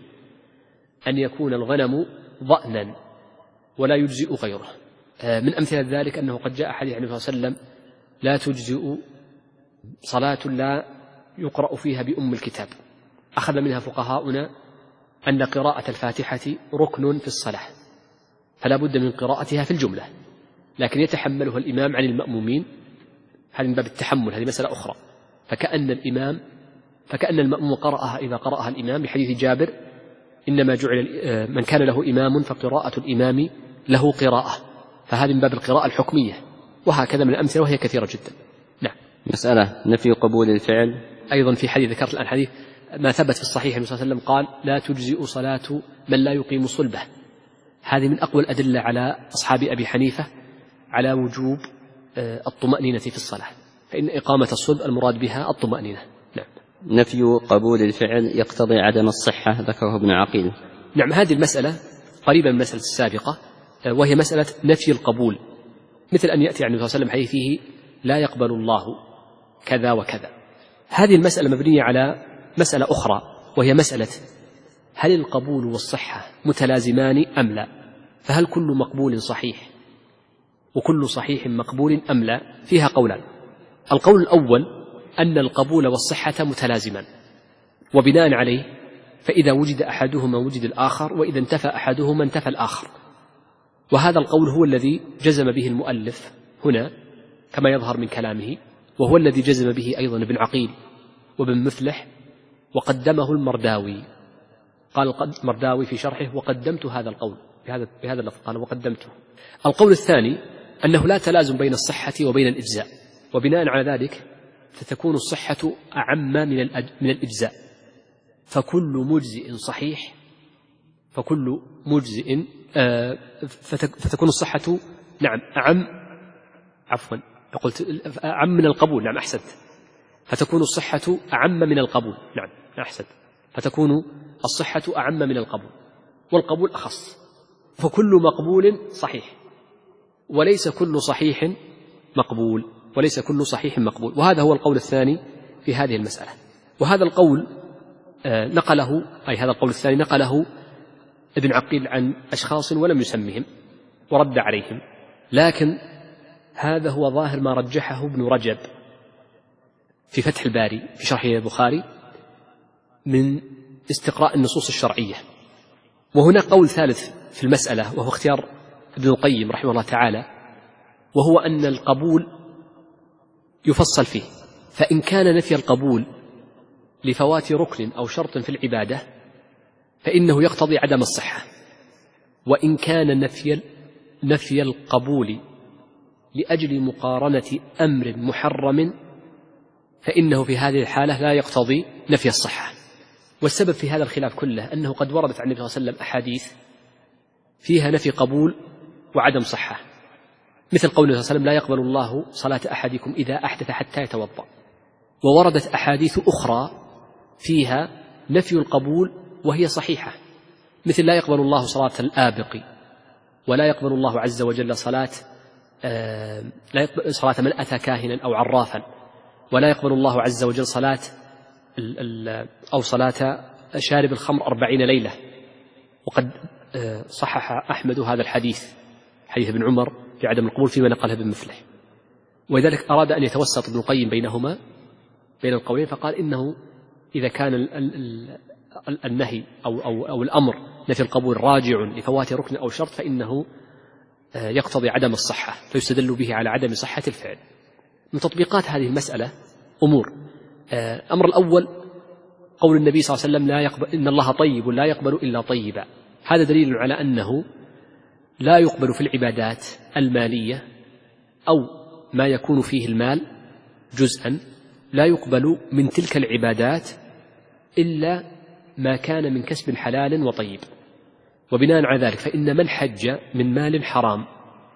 أن يكون الغنم ضأنا ولا يجزئ غيره. من أمثلة ذلك أنه قد جاء حديث عن النبي صلى الله عليه وسلم لا تجزئ صلاة لا يقرأ فيها بأم الكتاب، أخذ منها فقهاؤنا أن قراءة الفاتحة ركن في الصلاة فلا بد من قراءتها في الجملة، لكن يتحملها الإمام عن المأمومين، هذا من باب التحمل، هذه مسألة أخرى. فكأن الإمام فكأن المأموم قرأها إذا قرأها الإمام، لحديث جابر إنما جعل من كان له إمام فقراءة الإمام له قراءة، فهذه من باب القراءة الحكمية، وهكذا من الأمثلة وهي كثيرة جدا. نعم. مسألة نفي قبول الفعل أيضا في حديث ذكرت الآن حديث ما ثبت في الصحيح النبي صلى الله عليه وسلم قال لا تجزئ صلاة من لا يقيم صلبه. هذه من أقوى الأدلة على أصحاب أبي حنيفة على وجوب الطمأنينة في الصلاة، فإن إقامة الصلب المراد بها الطمأنينة. نعم. نفي قبول الفعل يقتضي عدم الصحة، ذكره ابن عقيل. نعم، هذه المسألة قريبة من المسألة السابقة، وهي مسألة نفي القبول، مثل أن يأتي عن النبي صلى الله عليه وسلم حديث فيه لا يقبل الله كذا وكذا. هذه المسألة مبنية على مسألة أخرى، وهي مسألة هل القبول والصحة متلازمان أم لا؟ فهل كل مقبول صحيح وكل صحيح مقبول أم لا؟ فيها قولان. القول الأول أن القبول والصحة متلازمان، وبناء عليه فإذا وجد أحدهما وجد الآخر، وإذا انتفى أحدهما انتفى الآخر. وهذا القول هو الذي جزم به المؤلف هنا كما يظهر من كلامه، وهو الذي جزم به أيضا ابن عقيل وابن مفلح، وقدمه المرداوي. قال المرداوي في شرحه وقدمت هذا القول بهذا بهذا اللفظ، قال وقدمته. القول الثاني أنه لا تلازم بين الصحة وبين الإجزاء، وبناء على ذلك فتكون الصحة أعم من من الإجزاء، فكل مجزئ صحيح فكل مجزئ آه فتكون الصحة نعم أعم عفوا قلت أعم من القبول. نعم أحسنت، فتكون الصحة أعم من القبول. نعم أحسنت، فتكون الصحة أعم من القبول، والقبول أخص. فكل مقبول صحيح وليس كل صحيح مقبول، وليس كل صحيح مقبول. وهذا هو القول الثاني في هذه المسألة. وهذا القول آه نقله أي هذا القول الثاني نقله ابن عقيل عن أشخاص ولم يسمهم ورد عليهم، لكن هذا هو ظاهر ما رجحه ابن رجب في فتح الباري في شرح البخاري من استقراء النصوص الشرعية. وهناك قول ثالث في المسألة، وهو اختيار ابن القيم رحمه الله تعالى، وهو أن القبول يفصل فيه، فإن كان نفي القبول لفوات ركن أو شرط في العبادة فإنه يقتضي عدم الصحة، وإن كان نفي نفي القبول لأجل مقارنة أمر محرم فإنه في هذه الحالة لا يقتضي نفي الصحة. والسبب في هذا الخلاف كله أنه قد وردت عن النبي صلى الله عليه وسلم أحاديث فيها نفي قبول وعدم صحة، مثل قوله صلى الله عليه وسلم لا يقبل الله صلاة أحدكم إذا أحدث حتى يتوضأ. ووردت أحاديث أخرى فيها نفي القبول وهي صحيحة، مثل لا يقبل الله صلاة الآبق، ولا يقبل الله عز وجل صلاة آه لا يقبل صلاة من أتى كاهنا أو عرافا، ولا يقبل الله عز وجل صلاة ال ال أو صلاة شارب الخمر أربعين ليلة. وقد آه صحح أحمد هذا الحديث، حديث ابن عمر في عدم القبول فيما نقله ابن مفلح. ولذلك أراد أن يتوسط ابن القيم بينهما بين القولين، فقال إنه إذا كان ال ال ال النهي أو, أو, أو الأمر نفي القبول راجع لفوات ركن أو شرط فإنه آه يقتضي عدم الصحة، فيستدل به على عدم صحة الفعل. من تطبيقات هذه المسألة أمور. الأمر الأول قول النبي صلى الله عليه وسلم لا يقبل إن الله طيب لا يقبل إلا طيبا، هذا دليل على أنه لا يقبل في العبادات المالية أو ما يكون فيه المال جزءا، لا يقبل من تلك العبادات إلا ما كان من كسب حلال وطيب. وبناء على ذلك فإن من حج من مال حرام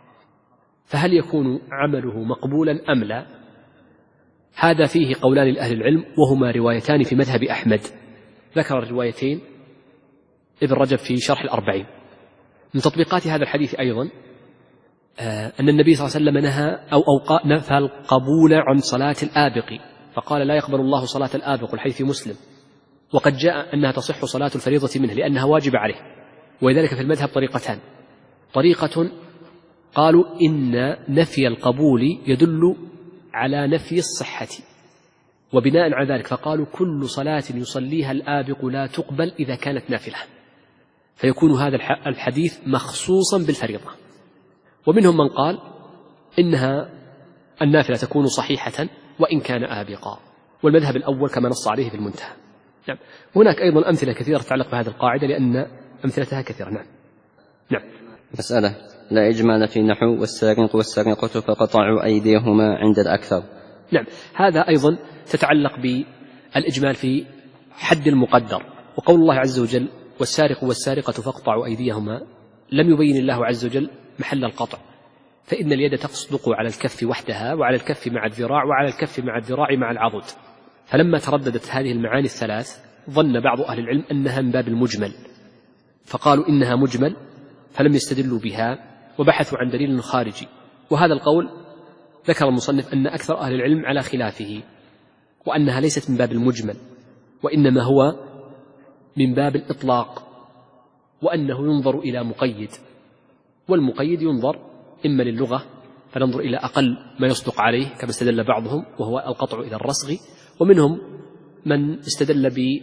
فهل يكون عمله مقبولا أم لا؟ هذا فيه قولان لأهل العلم، وهما روايتان في مذهب أحمد، ذكر الروايتين ابن رجب في شرح الأربعين. من تطبيقات هذا الحديث أيضا أن النبي صلى الله عليه وسلم نهى أو أو نفى القبول عن صلاة الآبق، فقال لا يقبل الله صلاة الآبق، الحديث في مسلم، وقد جاء أنها تصح صلاة الفريضة منه لأنها واجبة عليه. ولذلك في المذهب طريقتان: طريقة قالوا إن نفي القبول يدل على نفي الصحة، وبناء على ذلك فقالوا كل صلاة يصليها الآبق لا تقبل إذا كانت نافلة، فيكون هذا الحديث مخصوصا بالفريضة. ومنهم من قال إنها النافلة تكون صحيحة وإن كان آبقا، والمذهب الأول كما نص عليه في المنتهى. نعم. هناك أيضا أمثلة كثيرة تتعلق بهذه القاعدة لأن أمثلتها كثيرة. نعم. نعم. مسألة: لا إجمال في نحو والسارق والسارقة فقطعوا أيديهما عند الأكثر. نعم، هذا أيضا تتعلق بالإجمال في حد المقدر، وقول الله عز وجل والسارق والسارقة فاقطعوا أيديهما لم يبين الله عز وجل محل القطع، فإن اليد تصدق على الكف وحدها وعلى الكف مع الذراع وعلى الكف مع الذراع مع العضد. فلما ترددت هذه المعاني الثلاث ظن بعض أهل العلم أنها من باب المجمل، فقالوا إنها مجمل فلم يستدلوا بها وبحثوا عن دليل خارجي. وهذا القول ذكر المصنف أن أكثر أهل العلم على خلافه، وأنها ليست من باب المجمل وإنما هو من باب الإطلاق، وأنه ينظر إلى مقيد، والمقيد ينظر إما للغة فننظر إلى أقل ما يصدق عليه كما استدل بعضهم وهو القطع إلى الرسغ، ومنهم من استدل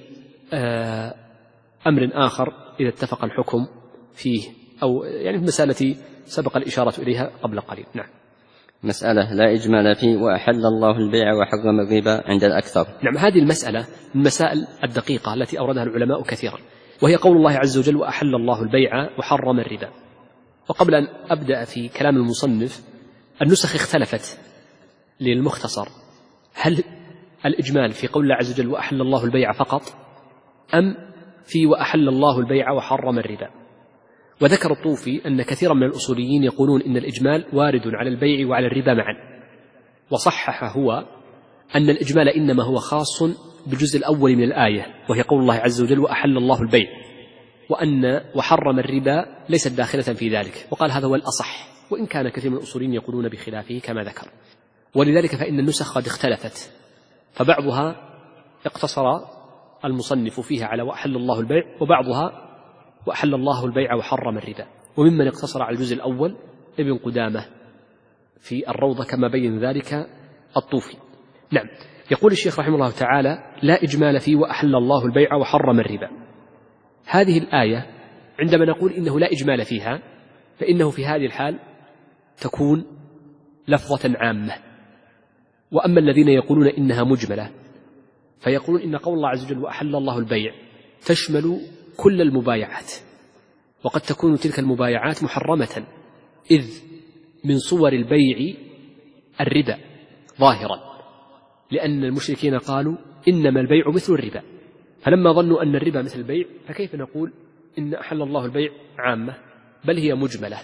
بأمر آخر إذا اتفق الحكم فيه، أو يعني في مسألة سبق الإشارة إليها قبل قليل. نعم. مسألة: لا إجمال فيه وأحل الله البيع وحرم الربا عند الأكثر. نعم، هذه المسألة من المسائل الدقيقة التي أوردها العلماء كثيرا، وهي قول الله عز وجل وأحل الله البيع وحرم الربا. وقبل أن أبدأ في كلام المصنف، النسخ اختلفت للمختصر، هل الإجمال في قول الله عز وجل وأحل الله البيع فقط أم في وأحل الله البيع وحرم الربا؟ وذكر الطوفي أن كثيرا من الأصوليين يقولون إن الإجمال وارد على البيع وعلى الربا معا، وصحح هو أن الإجمال إنما هو خاص بالجزء الأول من الآية وهي قول الله عز وجل وأحل الله البيع، وأن وحرم الربا ليست داخلة في ذلك، وقال هذا هو الأصح، وإن كان كثير من الأصوليين يقولون بخلافه كما ذكر. ولذلك فإن النسخ قد اختلفت، فبعضها اقتصر المصنف فيها على وأحل الله البيع، وبعضها وأحل الله البيع وحرم الربا، وممن اقتصر على الجزء الأول ابن قدامة في الروضة كما بين ذلك الطوفي. نعم. يقول الشيخ رحمه الله تعالى لا إجمال فيه وأحل الله البيع وحرم الربا. هذه الآية عندما نقول إنه لا إجمال فيها فإنه في هذه الحال تكون لفظة عامة، وأما الذين يقولون إنها مجملة فيقولون إن قول الله عز وجل وأحل الله البيع تشمل كل المبايعات، وقد تكون تلك المبايعات محرمة، إذ من صور البيع الربا ظاهرا، لأن المشركين قالوا إنما البيع مثل الربا، فلما ظنوا أن الربا مثل البيع فكيف نقول إن أحل الله البيع عامة، بل هي مجملة.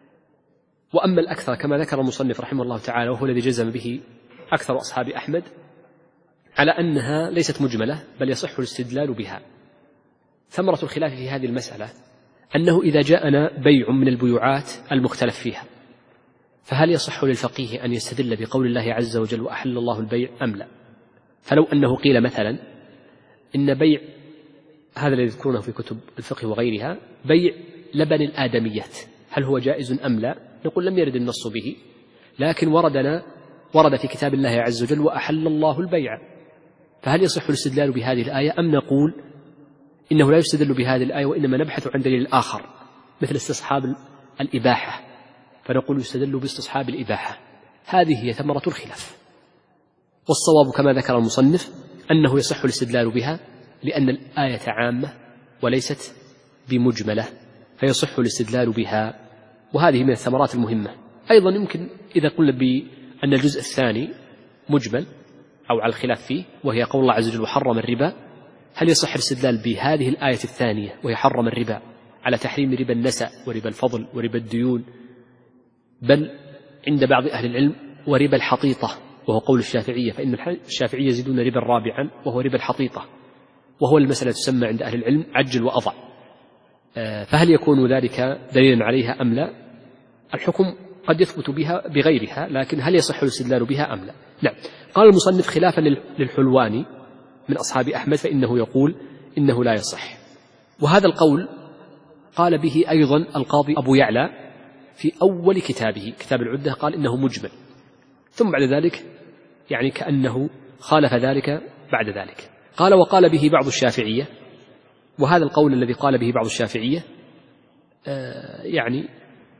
وأما الأكثر كما ذكر المصنف رحمه الله تعالى وهو الذي جزم به أكثر أصحاب أحمد على أنها ليست مجملة بل يصح الاستدلال بها. ثمرة الخلاف في هذه المسألة أنه إذا جاءنا بيع من البيوعات المختلف فيها فهل يصح للفقيه أن يستدل بقول الله عز وجل وأحل الله البيع أم لا؟ فلو أنه قيل مثلا إن بيع هذا الذي يذكرونه في كتب الفقه وغيرها بيع لبن الآدميات هل هو جائز أم لا؟ نقول لم يرد النص به، لكن وردنا ورد في كتاب الله عز وجل وأحل الله البيع، فهل يصح الاستدلال بهذه الآية أم نقول إنه لا يستدل بهذه الآية وإنما نبحث عن دليل آخر مثل استصحاب الإباحة فنقول يستدل باستصحاب الإباحة؟ هذه هي ثمرة الخلاف، والصواب كما ذكر المصنف أنه يصح الاستدلال بها لأن الآية عامة وليست بمجملة فيصح الاستدلال بها، وهذه من الثمرات المهمة. أيضا يمكن إذا قلنا بأن الجزء الثاني مجمل أو على الخلاف فيه وهي قول الله عز وجل وحرم الربا، هل يصح الاستدلال بهذه الآية الثانية وهي حرم الربا على تحريم ربا النسأ وربا الفضل وربا الديون، بل عند بعض أهل العلم وربا الحطيطة وهو قول الشافعية، فإن الشافعية يزيدون ربا رابعا وهو ربا الحطيطة، وهو المسألة تسمى عند أهل العلم عجل وأضع، فهل يكون ذلك دليلا عليها أم لا؟ الحكم قد يثبت بها بغيرها، لكن هل يصح الاستدلال بها أم لا؟ نعم. قال المصنف خلافا للحلواني من أصحاب أحمد فإنه يقول إنه لا يصح، وهذا القول قال به أيضا القاضي أبو يعلى في أول كتابه كتاب العدة، قال إنه مجمل، ثم بعد ذلك يعني كأنه خالف ذلك بعد ذلك. قال وقال به بعض الشافعية، وهذا القول الذي قال به بعض الشافعية آه يعني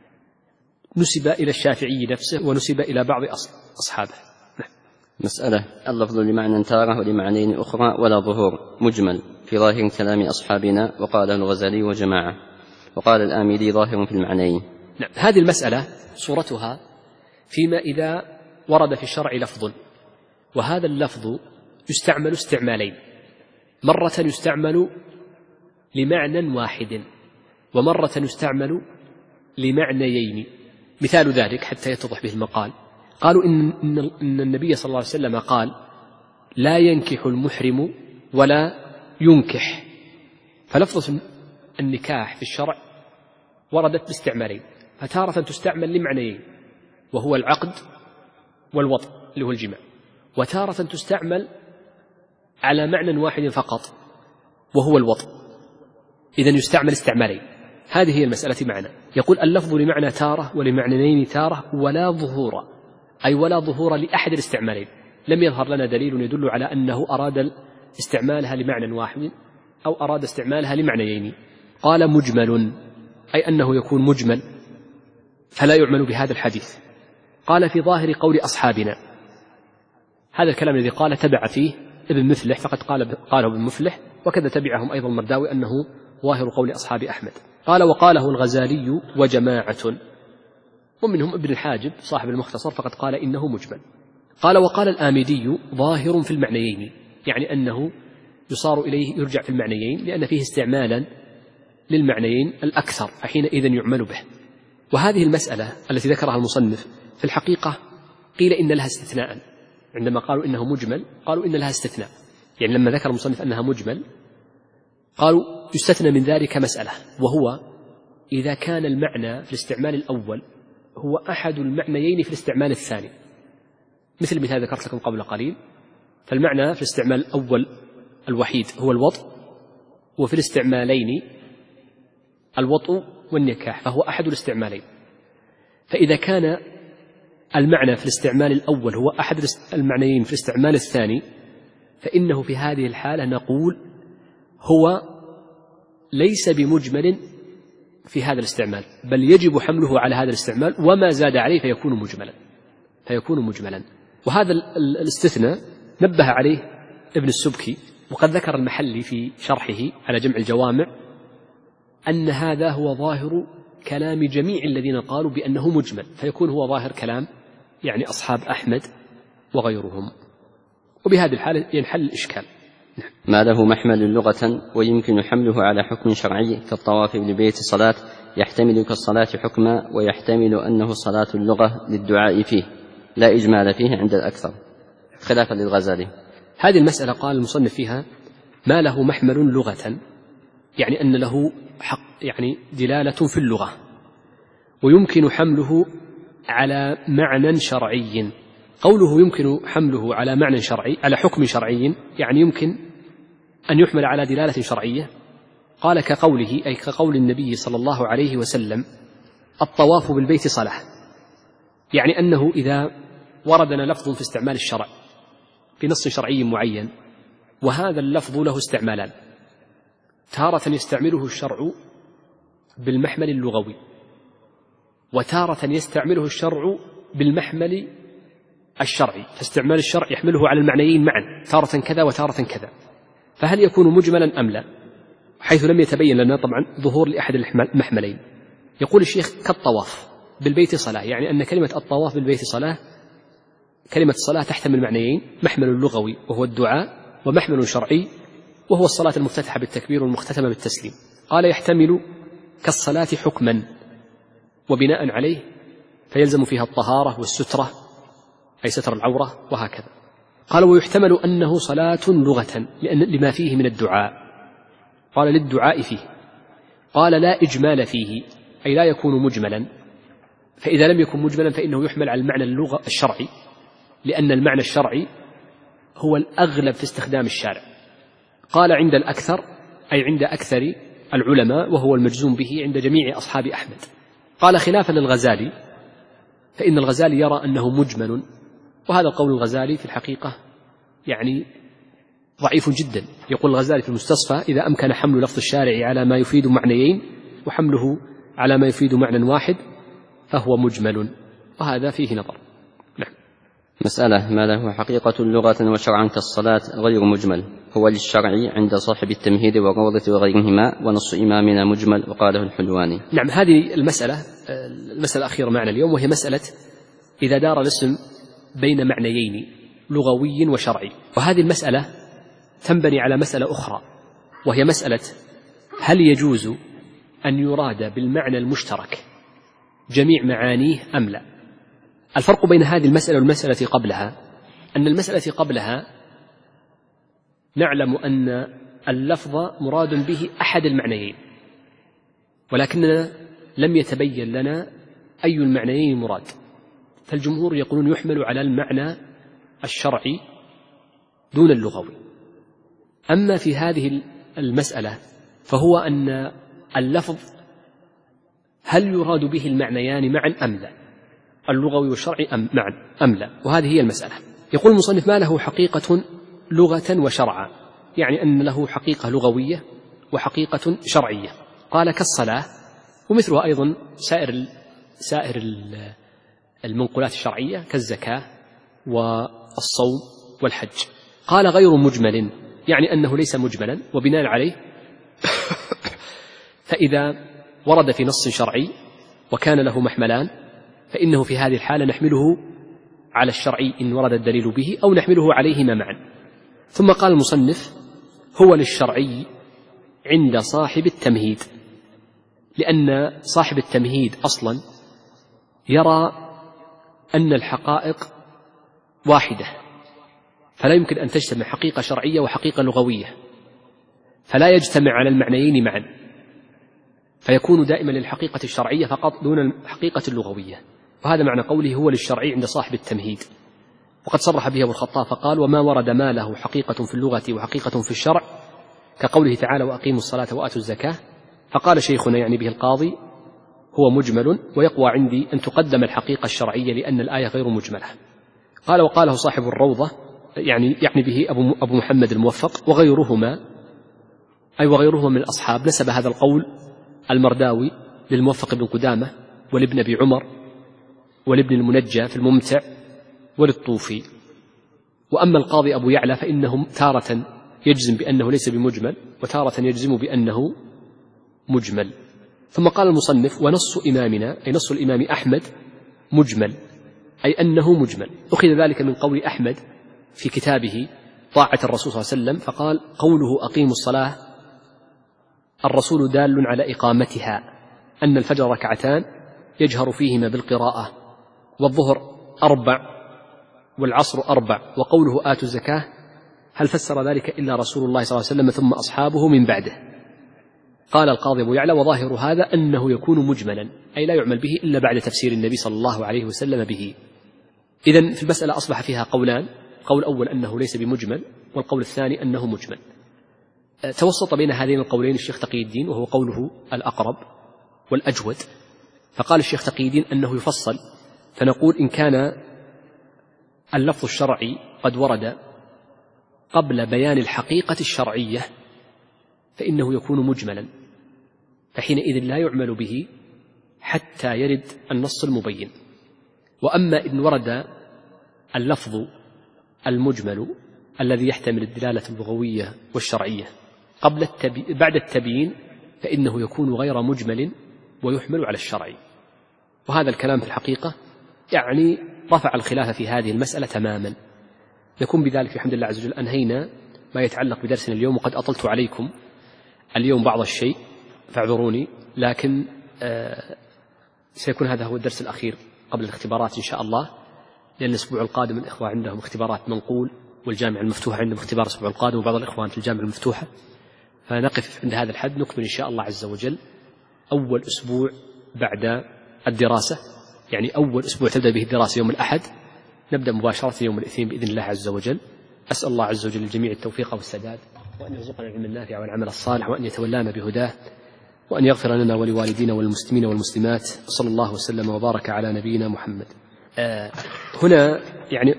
نسب إلى الشافعي نفسه ونسب إلى بعض أصحابه. نعم. مسألة: اللفظ لمعنى تارة ولمعنين أخرى ولا ظهور مجمل في ظاهر كلام أصحابنا، وقال الغزالي وجماعة، وقال الآمدي ظاهر في المعنيين. نعم. هذه المسألة صورتها فيما إذا ورد في الشرع لفظ، وهذا اللفظ يستعمل استعمالين، مرة يستعمل لمعنى واحد ومرة يستعمل لمعنيين. مثال ذلك حتى يتضح به المقال، قالوا إن, إن النبي صلى الله عليه وسلم قال لا ينكح المحرم ولا ينكح، فلفظة النكاح في الشرع وردت باستعمالين، فتارة تستعمل لمعنيين وهو العقد والوطء اللي هو الجماع، وتارة تستعمل على معنى واحد فقط وهو الوطء، إذن يستعمل استعمالين. هذه هي المسألة معنا. يقول اللفظ لمعنى تارة ولمعنيين تارة ولا ظهور، أي ولا ظهور لأحد الاستعمالين، لم يظهر لنا دليل يدل على أنه أراد استعمالها لمعنى واحد أو أراد استعمالها لمعنيين. قال مجمل، أي أنه يكون مجمل فلا يعمل بهذا الحديث. قال في ظاهر قول أصحابنا، هذا الكلام الذي قال تبع فيه ابن مفلح، فقد قال قاله ابن مفلح، وكذا تبعهم أيضا المرداوي أنه ظاهر قول أصحاب أحمد. قال وقاله الغزالي وجماعة، ومنهم ابن الحاجب صاحب المختصر فقد قال إنه مجمل. قال وقال الآمدي ظاهر في المعنيين، يعني أنه يصار إليه يرجع في المعنيين لأن فيه استعمالا للمعنيين الأكثر، فحينئذ يعمل به. وهذه المسألة التي ذكرها المصنف في الحقيقة قيل إن لها استثناء، عندما قالوا إنه مجمل قالوا إن لها استثناء، يعني لما ذكر المصنف أنها مجمل قالوا يستثنى من ذلك مسألة، وهو إذا كان المعنى في الاستعمال الأول هو أحد المعنيين في الاستعمال الثاني، مثل مثال ذكرت لكم قبل قليل، فالمعنى في الاستعمال الأول الوحيد هو الوطء، وفي الاستعمالين الوطء والنكاح، فهو أحد الاستعمالين. فإذا كان المعنى في الاستعمال الأول هو أحد المعنيين في الاستعمال الثاني، فإنه في هذه الحالة نقول هو ليس بمجمل في هذا الاستعمال، بل يجب حمله على هذا الاستعمال، وما زاد عليه فيكون مجملا فيكون مجملا وهذا الاستثناء نبه عليه ابن السبكي، وقد ذكر المحلي في شرحه على جمع الجوامع أن هذا هو ظاهر كلام جميع الذين قالوا بأنه مجمل، فيكون هو ظاهر كلام يعني أصحاب أحمد وغيرهم، وبهذه الحالة ينحل الإشكال. ما له محمل لغة ويمكن حمله على حكم شرعي كالطواف بالبيت صلاة، يحتمل كالصلاة حكما، ويحتمل أنه صلاة اللغة للدعاء فيه لا إجمال فيه عند الأكثر، خلافا للغزالي. هذه المسألة قال المصنف فيها ما له محمل لغة، يعني أن له حق يعني دلالة في اللغة، ويمكن حمله على معنى شرعي. قوله يمكن حمله على معنى شرعي على حكم شرعي، يعني يمكن أن يحمل على دلالة شرعية. قال كقوله أي كقول النبي صلى الله عليه وسلم الطواف بالبيت صلاة، يعني أنه إذا وردنا لفظ في استعمال الشرع في نص شرعي معين، وهذا اللفظ له استعمالان، تارة يستعمله الشرع بالمحمل اللغوي، وتارة يستعمله الشرع بالمحمل الشرعي، فاستعمال الشرع يحمله على المعنيين معا، تارة كذا وتارة كذا، فهل يكون مجملا أم لا؟ حيث لم يتبين لنا طبعا ظهور لأحد المحملين. يقول الشيخ كالطواف بالبيت صلاة، يعني أن كلمة الطواف بالبيت صلاة كلمة الصلاة تحتمل معنيين، محمل لغوي وهو الدعاء، ومحمل شرعي وهو الصلاة المفتتحة بالتكبير والمختتمة بالتسليم. قال يحتمل كالصلاة حكما، وبناء عليه فيلزم فيها الطهارة والسترة أي ستر العورة وهكذا. قال ويحتمل أنه صلاة لغة لأن لما فيه من الدعاء، قال للدعاء فيه. قال لا إجمال فيه أي لا يكون مجملا، فإذا لم يكن مجملا فإنه يحمل على المعنى اللغة الشرعي، لأن المعنى الشرعي هو الأغلب في استخدام الشارع. قال عند الأكثر أي عند أكثر العلماء، وهو المجزوم به عند جميع أصحاب أحمد. قال خلافا للغزالي، فإن الغزالي يرى أنه مجمل، وهذا القول الغزالي في الحقيقة يعني ضعيف جدا. يقول الغزالي في المستصفى: إذا أمكن حمل لفظ الشارع على ما يفيد معنيين وحمله على ما يفيد معنى واحد فهو مجمل، وهذا فيه نظر. نعم. مسألة: ما له حقيقة لغة وشرعا كالصلاة غير مجمل، هو للشرع عند صاحب التمهيد والروضة وغيرهما، ونص إمامنا مجمل، وقاله الحلواني. نعم، هذه المسألة المسألة الأخيرة معنا اليوم، وهي مسألة إذا دار الاسم بين معنيين لغوي وشرعي. وهذه المسألة تنبني على مسألة أخرى، وهي مسألة هل يجوز أن يراد بالمعنى المشترك جميع معانيه أم لا. الفرق بين هذه المسألة والمسألة قبلها أن المسألة قبلها نعلم أن اللفظ مراد به أحد المعنيين، ولكننا لم يتبين لنا أي المعنيين مراد، فالجمهور يقولون يحمل على المعنى الشرعي دون اللغوي. أما في هذه المسألة فهو أن اللفظ هل يراد به المعنيان معا أم لا، اللغوي والشرعي أم معا أم لا، وهذه هي المسألة. يقول المصنف: ما له حقيقة لغة وشرعا، يعني أن له حقيقة لغوية وحقيقة شرعية. قال كالصلاة، ومثلها أيضا سائر سائر المنقولات الشرعية كالزكاة والصوم والحج. قال غير مجمل، يعني أنه ليس مجملا، وبناء عليه فإذا ورد في نص شرعي وكان له محملان فإنه في هذه الحالة نحمله على الشرعي إن ورد الدليل به، أو نحمله عليهما معا. ثم قال المصنف: هو للشرعي عند صاحب التمهيد، لأن صاحب التمهيد أصلا يرى أن الحقائق واحدة، فلا يمكن أن تجتمع حقيقة شرعية وحقيقة لغوية، فلا يجتمع على المعنيين معا، فيكون دائما للحقيقة الشرعية فقط دون الحقيقة اللغوية. وهذا معنى قوله هو للشرعي عند صاحب التمهيد. وقد صرح به أبو الخطاب فقال: وما ورد ما له حقيقة في اللغة وحقيقة في الشرع، كقوله تعالى: وأقيموا الصلاة وآتوا الزكاة. فقال شيخنا يعني به القاضي: هو مجمل، ويقوى عندي أن تقدم الحقيقة الشرعية لأن الآية غير مجملة. قال: وقاله صاحب الروضة، يعني يعني به أبو, أبو محمد الموفق وغيرهما، أي وغيرهما من الأصحاب، نسب هذا القول المرداوي للموفق بن قدامة ولابن أبي عمر ولابن المنجى في الممتع وللطوفي. وأما القاضي أبو يعلى فإنهم تارة يجزم بأنه ليس بمجمل، وتارة يجزم بأنه مجمل. ثم قال المصنف: ونص إمامنا، أي نص الإمام أحمد، مجمل، أي أنه مجمل. أخذ ذلك من قول أحمد في كتابه طاعة الرسول صلى الله عليه وسلم، فقال: قوله أقيموا الصلاة الرسول دال على إقامتها، أن الفجر ركعتان يجهر فيهما بالقراءة، والظهر أربع، والعصر أربع، وقوله آتوا الزكاة هل فسر ذلك إلا رسول الله صلى الله عليه وسلم ثم أصحابه من بعده؟ قال القاضي أبو يعلى: وظاهر هذا أنه يكون مجملا، أي لا يعمل به إلا بعد تفسير النبي صلى الله عليه وسلم به. إذن في المسألة أصبح فيها قولان: قول أول أنه ليس بمجمل، والقول الثاني أنه مجمل. توسط بين هذين القولين الشيخ تقي الدين، وهو قوله الأقرب والأجود. فقال الشيخ تقي الدين أنه يفصل، فنقول إن كان اللفظ الشرعي قد ورد قبل بيان الحقيقة الشرعية فإنه يكون مجملا، فحينئذ لا يعمل به حتى يرد النص المبين. وأما إن ورد اللفظ المجمل الذي يحتمل الدلالة اللغوية والشرعية قبل التبي... بعد التبيين فإنه يكون غير مجمل ويحمل على الشرع. وهذا الكلام في الحقيقة يعني رفع الخلاف في هذه المسألة تماما. نكون بذلك بحمد الله عز وجل أنهينا ما يتعلق بدرسنا اليوم، وقد أطلت عليكم اليوم بعض الشيء فاعذروني، لكن آه سيكون هذا هو الدرس الأخير قبل الاختبارات إن شاء الله، لأن الأسبوع القادم الإخوة عندهم اختبارات منقول، والجامعة المفتوحة عندهم اختبار الأسبوع القادم، وبعض الإخوان في الجامعة المفتوحة، فنقف عند هذا الحد. نكمل إن شاء الله عز وجل أول أسبوع بعد الدراسة يعني أول أسبوع تبدأ به الدراسة يوم الأحد، نبدأ مباشرة يوم الاثنين بإذن الله عز وجل. أسأل الله عز وجل للجميع التوفيق والسداد، وأن يرزقنا العلم النافع والعمل الصالح، وأن يتولانا بهداه، وأن يغفر لنا ولوالدينا والمسلمين والمسلمات. صلى الله وسلم وبارك على نبينا محمد. آه هنا يعني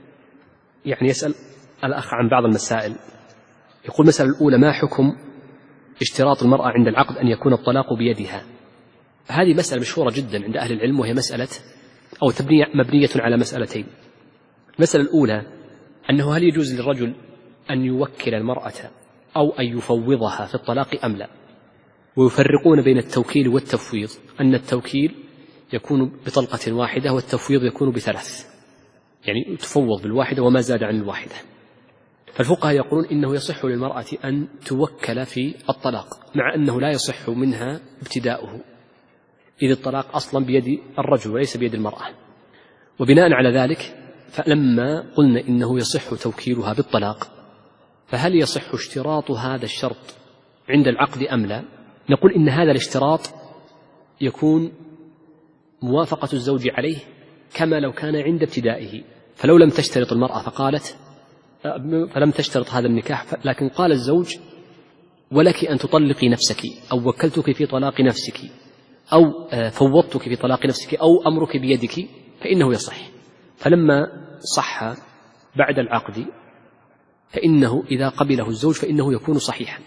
يعني يسأل الأخ عن بعض المسائل. يقول المسألة الأولى: ما حكم اشتراط المرأة عند العقد أن يكون الطلاق بيدها؟ هذه مسألة مشهورة جدا عند أهل العلم، وهي مسألة أو تبنية مبنية على مسألتين. المسألة الأولى أنه هل يجوز للرجل أن يوكل المرأة أو أن يفوضها في الطلاق أم لا؟ ويفرقون بين التوكيل والتفويض، أن التوكيل يكون بطلقة واحدة والتفويض يكون بثلاث، يعني تفوض بالواحدة وما زاد عن الواحدة. فالفقهاء يقولون إنه يصح للمرأة أن توكل في الطلاق، مع أنه لا يصح منها ابتداؤه، إذ الطلاق أصلا بيد الرجل وليس بيد المرأة. وبناء على ذلك فلما قلنا إنه يصح توكيلها بالطلاق، فهل يصح اشتراط هذا الشرط عند العقد أم لا؟ نقول إن هذا الاشتراط يكون موافقة الزوج عليه كما لو كان عند ابتدائه. فلو لم تشترط المرأة فقالت فلم تشترط هذا النكاح، لكن قال الزوج: ولك أن تطلقي نفسك، أو وكلتك في طلاق نفسك، أو فوضتك في طلاق نفسك، أو أمرك بيدك، فإنه يصح. فلما صح بعد العقد فإنه إذا قبله الزوج فإنه يكون صحيحا.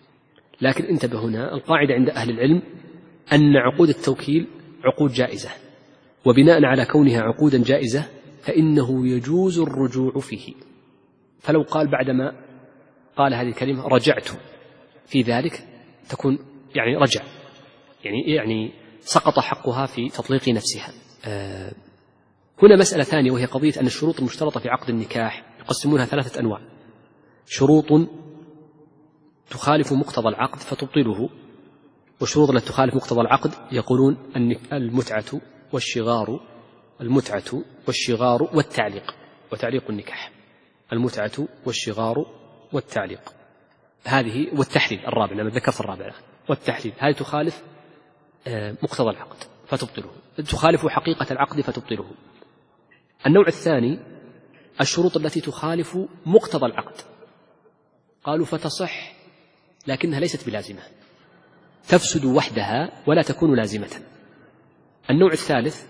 لكن انتبه هنا، القاعدة عند أهل العلم أن عقود التوكيل عقود جائزة، وبناء على كونها عقودا جائزة فإنه يجوز الرجوع فيه. فلو قال بعدما قال هذه الكلمة رجعت في ذلك، تكون يعني رجع، يعني يعني سقط حقها في تطليق نفسها. آه هنا مسألة ثانية، وهي قضية أن الشروط المشترطة في عقد النكاح يقسمونها ثلاثة أنواع: شروط تخالف مقتضى العقد فتبطله، والشروط التي تخالف مقتضى العقد يقولون أن المتعة والشغار المتعة والشغار والتعليق وتعليق النكاح، المتعة والشغار والتعليق هذه، والتحليل الرابع، لما ذكرت الرابع والتحليل، هذه تخالف مقتضى العقد فتبطله، تخالف حقيقة العقد فتبطله. النوع الثاني الشروط التي تخالف مقتضى العقد، قالوا فتصح لكنها ليست بلازمة، تفسد وحدها ولا تكون لازمة. النوع الثالث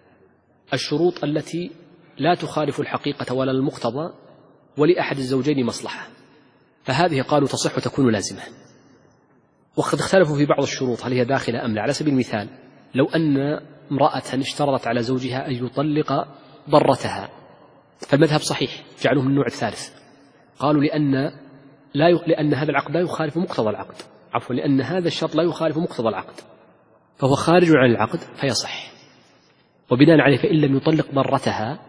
الشروط التي لا تخالف الحقيقة ولا المقتضى ولأحد الزوجين مصلحة، فهذه قالوا تصح وتكون لازمة. وقد اختلفوا في بعض الشروط هل هي داخلة أم لا. على سبيل المثال، لو أن امرأة اشترطت على زوجها أن يطلق ضرتها، فالمذهب صحيح جعلوه من النوع الثالث، قالوا لأن لا ي... لأن هذا العقد لا يخالف مقتضى العقد، عفوا لأن هذا الشرط لا يخالف مقتضى العقد فهو خارج عن العقد فيصح. وبناء عليه فإن لم يطلق ضرتها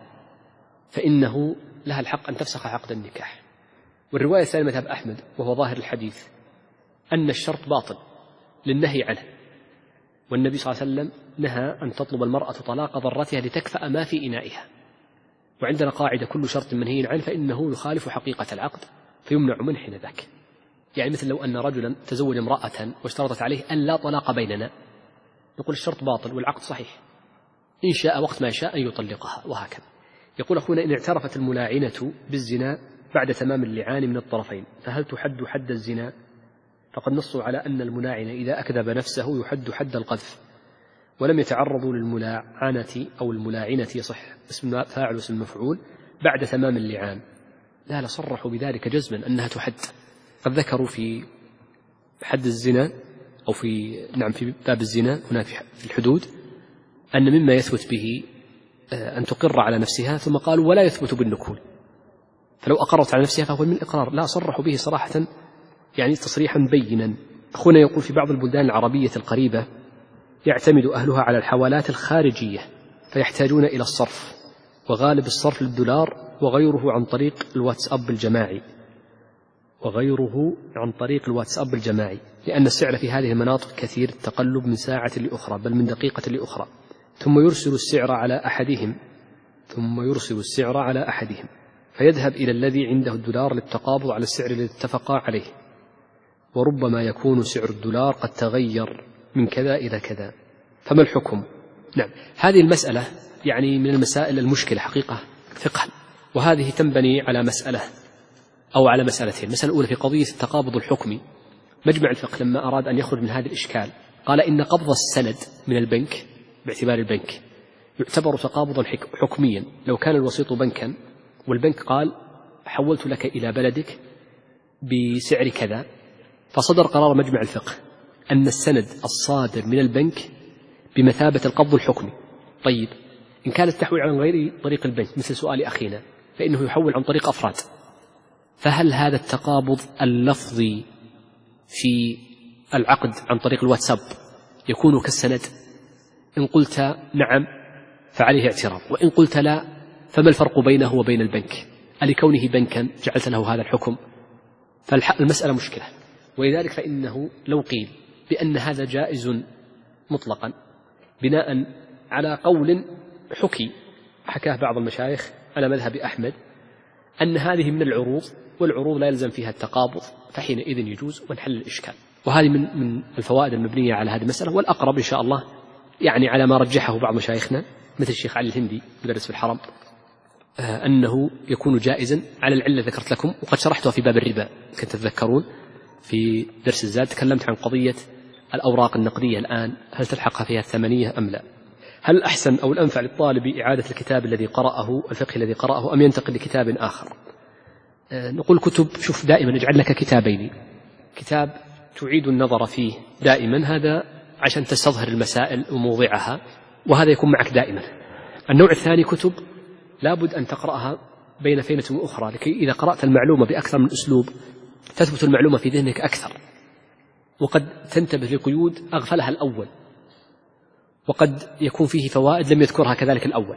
فإنه لها الحق أن تفسخ عقد النكاح. والرواية الثانية مذهب أحمد وهو ظاهر الحديث أن الشرط باطل للنهي عنه، والنبي صلى الله عليه وسلم نهى أن تطلب المرأة طلاق ضرتها لتكفأ ما في إنائها. وعندنا قاعدة: كل شرط منهي عنه فإنه يخالف حقيقة العقد فيمنع منه حين ذاك. يعني مثل لو أن رجلا تزوج امرأة واشترطت عليه أن لا طلاق بيننا، نقول الشرط باطل والعقد صحيح، إن شاء وقت ما شاء أن يطلقها، وهكذا. يقول أخونا: إن اعترفت الملاعنة بالزنا بعد تمام اللعان من الطرفين فهل تحد حد الزنا؟ فقد نصوا على أن الملاعن إذا أكذب نفسه يحد حد القذف، ولم يتعرضوا للملاعنة أو الملاعنة يصح اسم فاعل واسم مفعول بعد تمام اللعان. لا لا صرحوا بذلك جزما أنها تحد. قد ذكروا في حد الزنا أو في نعم في باب الزنا هنا في الحدود أن مما يثبت به أن تقر على نفسها، ثم قالوا ولا يثبت بالنكول، فلو أقرت على نفسها فهو من الإقرار. لا، صرحوا به صراحة يعني تصريحا بينا. أخونا يقول: في بعض البلدان العربية القريبة يعتمد أهلها على الحوالات الخارجية فيحتاجون إلى الصرف، وغالب الصرف للدولار وغيره عن طريق الواتساب الجماعي وغيره عن طريق الواتساب الجماعي لأن السعر في هذه المناطق كثير التقلب من ساعة لأخرى بل من دقيقة لأخرى، ثم يرسل السعر على أحدهم ثم يرسل السعر على أحدهم فيذهب إلى الذي عنده الدولار للتقابض على السعر الذي اتفقا عليه، وربما يكون سعر الدولار قد تغير من كذا إلى كذا. فما الحكم؟ نعم، هذه المسألة يعني من المسائل المشكلة حقيقة فقها، وهذه تنبني على مسألة أو على مسألتين. المسألة الأولى في قضية التقابض الحكمي. مجمع الفقه لما أراد أن يخرج من هذا الإشكال قال إن قبض السند من البنك باعتبار البنك يعتبر تقابضا حكميا. لو كان الوسيط بنكا والبنك قال حولت لك إلى بلدك بسعر كذا، فصدر قرار مجمع الفقه أن السند الصادر من البنك بمثابة القبض الحكمي. طيب، إن كانت تحوي عن غير طريق البنك مثل سؤال أخينا فإنه يحول عن طريق أفراد، فهل هذا التقابض اللفظي في العقد عن طريق الواتساب يكون كالسند؟ إن قلت نعم فعليه اعتراض، وإن قلت لا فما الفرق بينه وبين البنك؟ ألكونه بنكا جعلت له هذا الحكم؟ فالمسألة مشكلة. ولذلك فإنه لو قيل بأن هذا جائز مطلقا بناء على قول حكي حكاه بعض المشايخ على مذهب أحمد أن هذه من العروض والعروض لا يلزم فيها التقابض، فحينئذ يجوز ونحل الإشكال. وهذه من من الفوائد المبنية على هذه المسألة. والأقرب إن شاء الله يعني على ما رجحه بعض مشايخنا مثل الشيخ علي الهندي مدرس في الحرم آه أنه يكون جائزا على العلة ذكرت لكم، وقد شرحتها في باب الربا كنت تتذكرون في درس الزاد. تكلمت عن قضية الأوراق النقدية الآن، هل تلحقها فيها الثمنية أم لا؟ هل الأحسن أو الأنفع للطالب إعادة الكتاب الذي قرأه الفقه الذي قرأه أم ينتقل لكتاب آخر؟ آه نقول كتب، شوف دائما نجعل لك كتابين، كتاب تعيد النظر فيه دائما، هذا عشان تستظهر المسائل وموضعها، وهذا يكون معك دائما. النوع الثاني كتب لابد أن تقرأها بين فينة وأخرى، لكي إذا قرأت المعلومة بأكثر من أسلوب تثبت المعلومة في ذهنك أكثر، وقد تنتبه لقيود أغفلها الأول، وقد يكون فيه فوائد لم يذكرها كذلك الأول.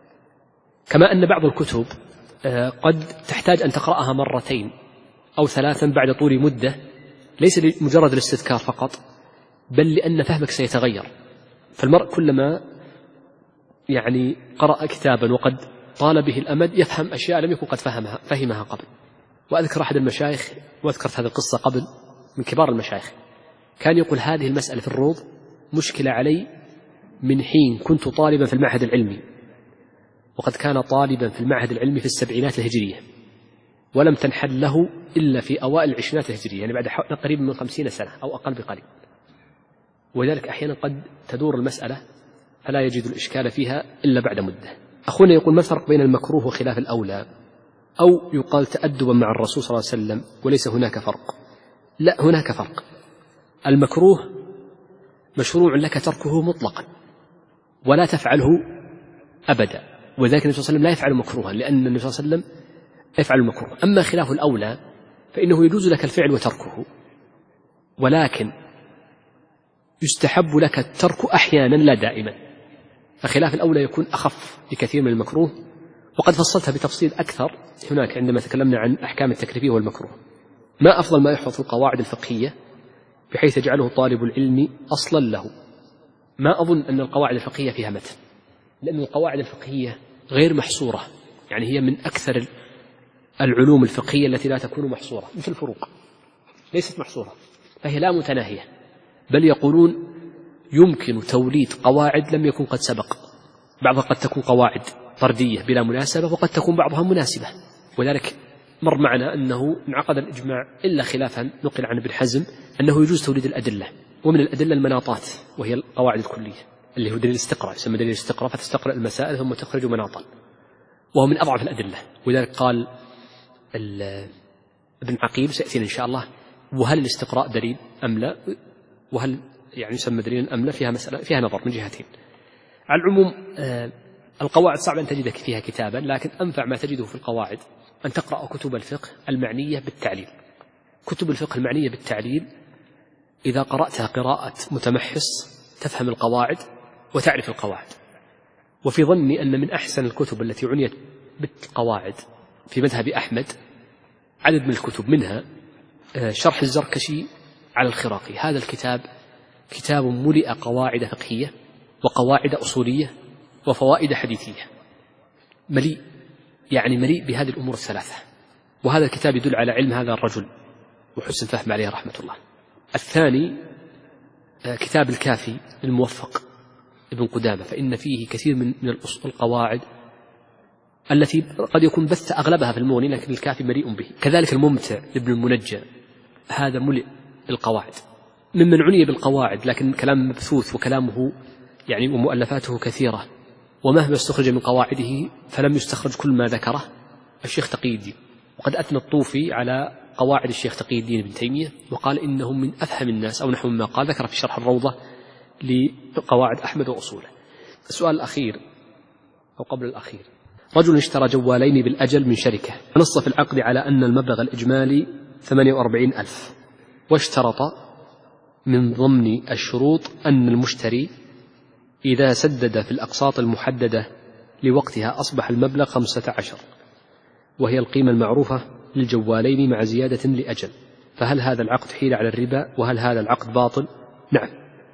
كما أن بعض الكتب قد تحتاج أن تقرأها مرتين أو ثلاثا بعد طول مدة، ليس لمجرد الاستذكار فقط، بل لأن فهمك سيتغير. فالمرء كلما يعني قرأ كتابا وقد طال به الأمد يفهم أشياء لم يكن قد فهمها, فهمها قبل. وأذكر أحد المشايخ، وأذكرت هذه القصة قبل، من كبار المشايخ، كان يقول هذه المسألة في الروض مشكلة علي من حين كنت طالبا في المعهد العلمي، وقد كان طالبا في المعهد العلمي في السبعينات الهجرية، ولم تنحل له إلا في أوائل العشرينات الهجرية، يعني بعد قريب من خمسين سنة أو أقل بقليل. ولذلك أحيانا قد تدور المسألة فلا يجد الإشكال فيها إلا بعد مدة. أخونا يقول ما الفرق بين المكروه وخلاف الأولى؟ أو يقال تأدبا مع الرسول صلى الله عليه وسلم وليس هناك فرق؟ لا، هناك فرق. المكروه مشروع لك تركه مطلقا ولا تفعله أبدا، وذلك النبي صلى الله عليه وسلم لا يفعل مكروها لأن النبي صلى الله عليه وسلم يفعل المكروه. أما خلاف الأولى فإنه يجوز لك الفعل وتركه، ولكن يستحب لك الترك أحيانا لا دائما. فخلاف الأولى يكون أخف بكثير من المكروه، وقد فصلتها بتفصيل أكثر هناك عندما تكلمنا عن أحكام التكليفية والمكروه. ما أفضل ما يحفظ في القواعد الفقهية بحيث يجعله طالب العلم أصلا له؟ ما أظن أن القواعد الفقهية فيها متن، لأن القواعد الفقهية غير محصورة، يعني هي من أكثر العلوم الفقهية التي لا تكون محصورة، مثل الفروق ليست محصورة، فهي لا متناهية، بل يقولون يمكن توليد قواعد لم يكن قد سبق. بعضها قد تكون قواعد فردية بلا مناسبة، وقد تكون بعضها مناسبة. وذلك مر معنا أنه انعقد الإجماع إلا خلافا نقل عن ابن حزم أنه يجوز توليد الأدلة، ومن الأدلة المناطات وهي القواعد الكلية اللي هو دليل الاستقراء، يسمى دليل الاستقراء، فتستقرأ المسائل ثم تخرج مناطا، وهو من أضعف الأدلة. وذلك قال ابن عقيل سيأتينا إن شاء الله وهل الاستقراء دليل أم لا، وهل يعني يسمى دليلا أم لا، فيها مسألة فيها نظر من جهتين. على العموم آه القواعد صعب أن تجد فيها كتابا، لكن أنفع ما تجده في القواعد أن تقرأ كتب الفقه المعنية بالتعليل. كتب الفقه المعنية بالتعليل إذا قرأتها قراءة متمحص تفهم القواعد وتعرف القواعد. وفي ظني أن من أحسن الكتب التي عنيت بالقواعد في مذهب أحمد عدد من الكتب، منها شرح الزركشي على الخراقي. هذا الكتاب كتاب ملئ قواعد فقهية وقواعد أصولية وفوائد حديثية، مليء يعني مليء بهذه الأمور الثلاثة. وهذا الكتاب يدل على علم هذا الرجل وحسن فهم عليه رحمة الله. الثاني كتاب الكافي للموفق ابن قدامة، فإن فيه كثير من من القواعد التي قد يكون بث أغلبها في المغني لكن الكافي مليء به. كذلك الممتع لابن المنجى هذا ملئ بالقواعد، ممن عني بالقواعد لكن كلام مبثوث وكلامه يعني ومؤلفاته كثيرة، ومهما استخرج من قواعده فلم يستخرج كل ما ذكره الشيخ تقي الدين. وقد أثنى الطوفي على قواعد الشيخ تقي الدين ابن تيمية وقال إنهم من أفهم الناس أو نحو ما قال، ذكر في شرح الروضة لقواعد أحمد وأصوله. السؤال الأخير أو قبل الأخير: رجل اشترى جوالين بالأجل من شركة، ونص في العقد على أن المبلغ الإجمالي ثمانية وأربعين ألف، واشترط من ضمن الشروط أن المشتري إذا سدد في الأقساط المحددة لوقتها أصبح المبلغ خمسة عشر، وهي القيمة المعروفة للجوالين مع زيادة لأجل، فهل هذا العقد حيل على الربا؟ وهل هذا العقد باطل؟ نعم،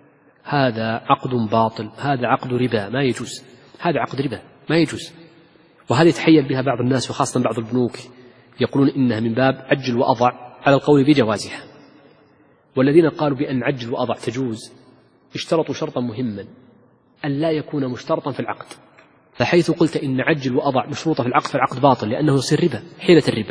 هذا عقد باطل، هذا عقد ربا ما يجوز، هذا عقد ربا ما يجوز. وهذه يتحيل بها بعض الناس وخاصة بعض البنوك، يقولون إنها من باب عجل وأضع على القول بجوازها. والذين قالوا بأن عجل وأضع تجوز اشترطوا شرطا مهما، أن لا يكون مشترطا في العقد، فحيث قلت إن عجل وأضع مشروطة في العقد فالعقد باطل لأنه يصير ربا، حيلة الربا.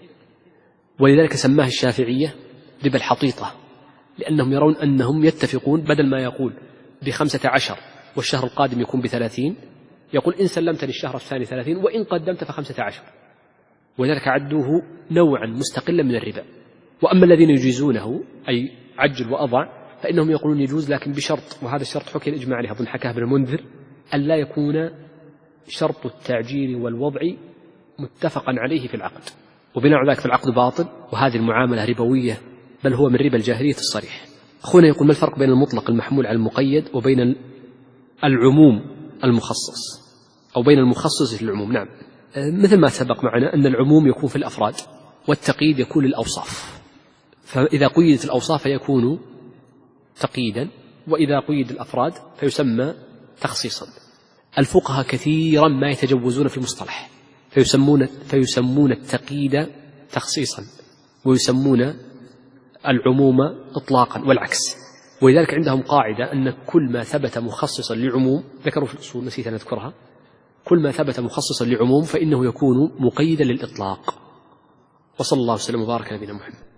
ولذلك سماه الشافعية ربا الحطيطة، لأنهم يرون أنهم يتفقون بدل ما يقول بخمسة عشر والشهر القادم يكون بثلاثين، يقول إن سلمت للشهر الثاني ثلاثين وإن قدمت فخمسة عشر، ولذلك عدوه نوعا مستقلا من الربا. وأما الذين يجيزونه أي عجل وأضع فإنهم يقولون يجوز لكن بشرط، وهذا الشرط حكي الإجماع عليه أظن حكاه ابن المنذر، أن لا يكون شرط التعجيل والوضع متفقا عليه في العقد، وبناء على ذلك في العقد باطل، وهذه المعاملة ربوية بل هو من ربا الجاهلية الصريح. أخونا يقول: ما الفرق بين المطلق المحمول على المقيد وبين العموم المخصص أو بين المخصص للعموم؟ نعم، مثل ما سبق معنا أن العموم يكون في الأفراد والتقييد يكون للأوصاف، فإذا قيدت الأوصاف فيكون تقييدا، وإذا قيد الأفراد فيسمى تخصيصا. الفقهاء كثيرا ما يتجوزون في المصطلح فيسمون, فيسمون التقييد تخصيصا ويسمون العموم إطلاقا والعكس. ولذلك عندهم قاعدة أن كل ما ثبت مخصصا لعموم، ذكروا في الأصول نسيت أن أذكرها، كل ما ثبت مخصصا لعموم فإنه يكون مقيدا للإطلاق. وصلى الله وسلم وبارك على نبينا محمد.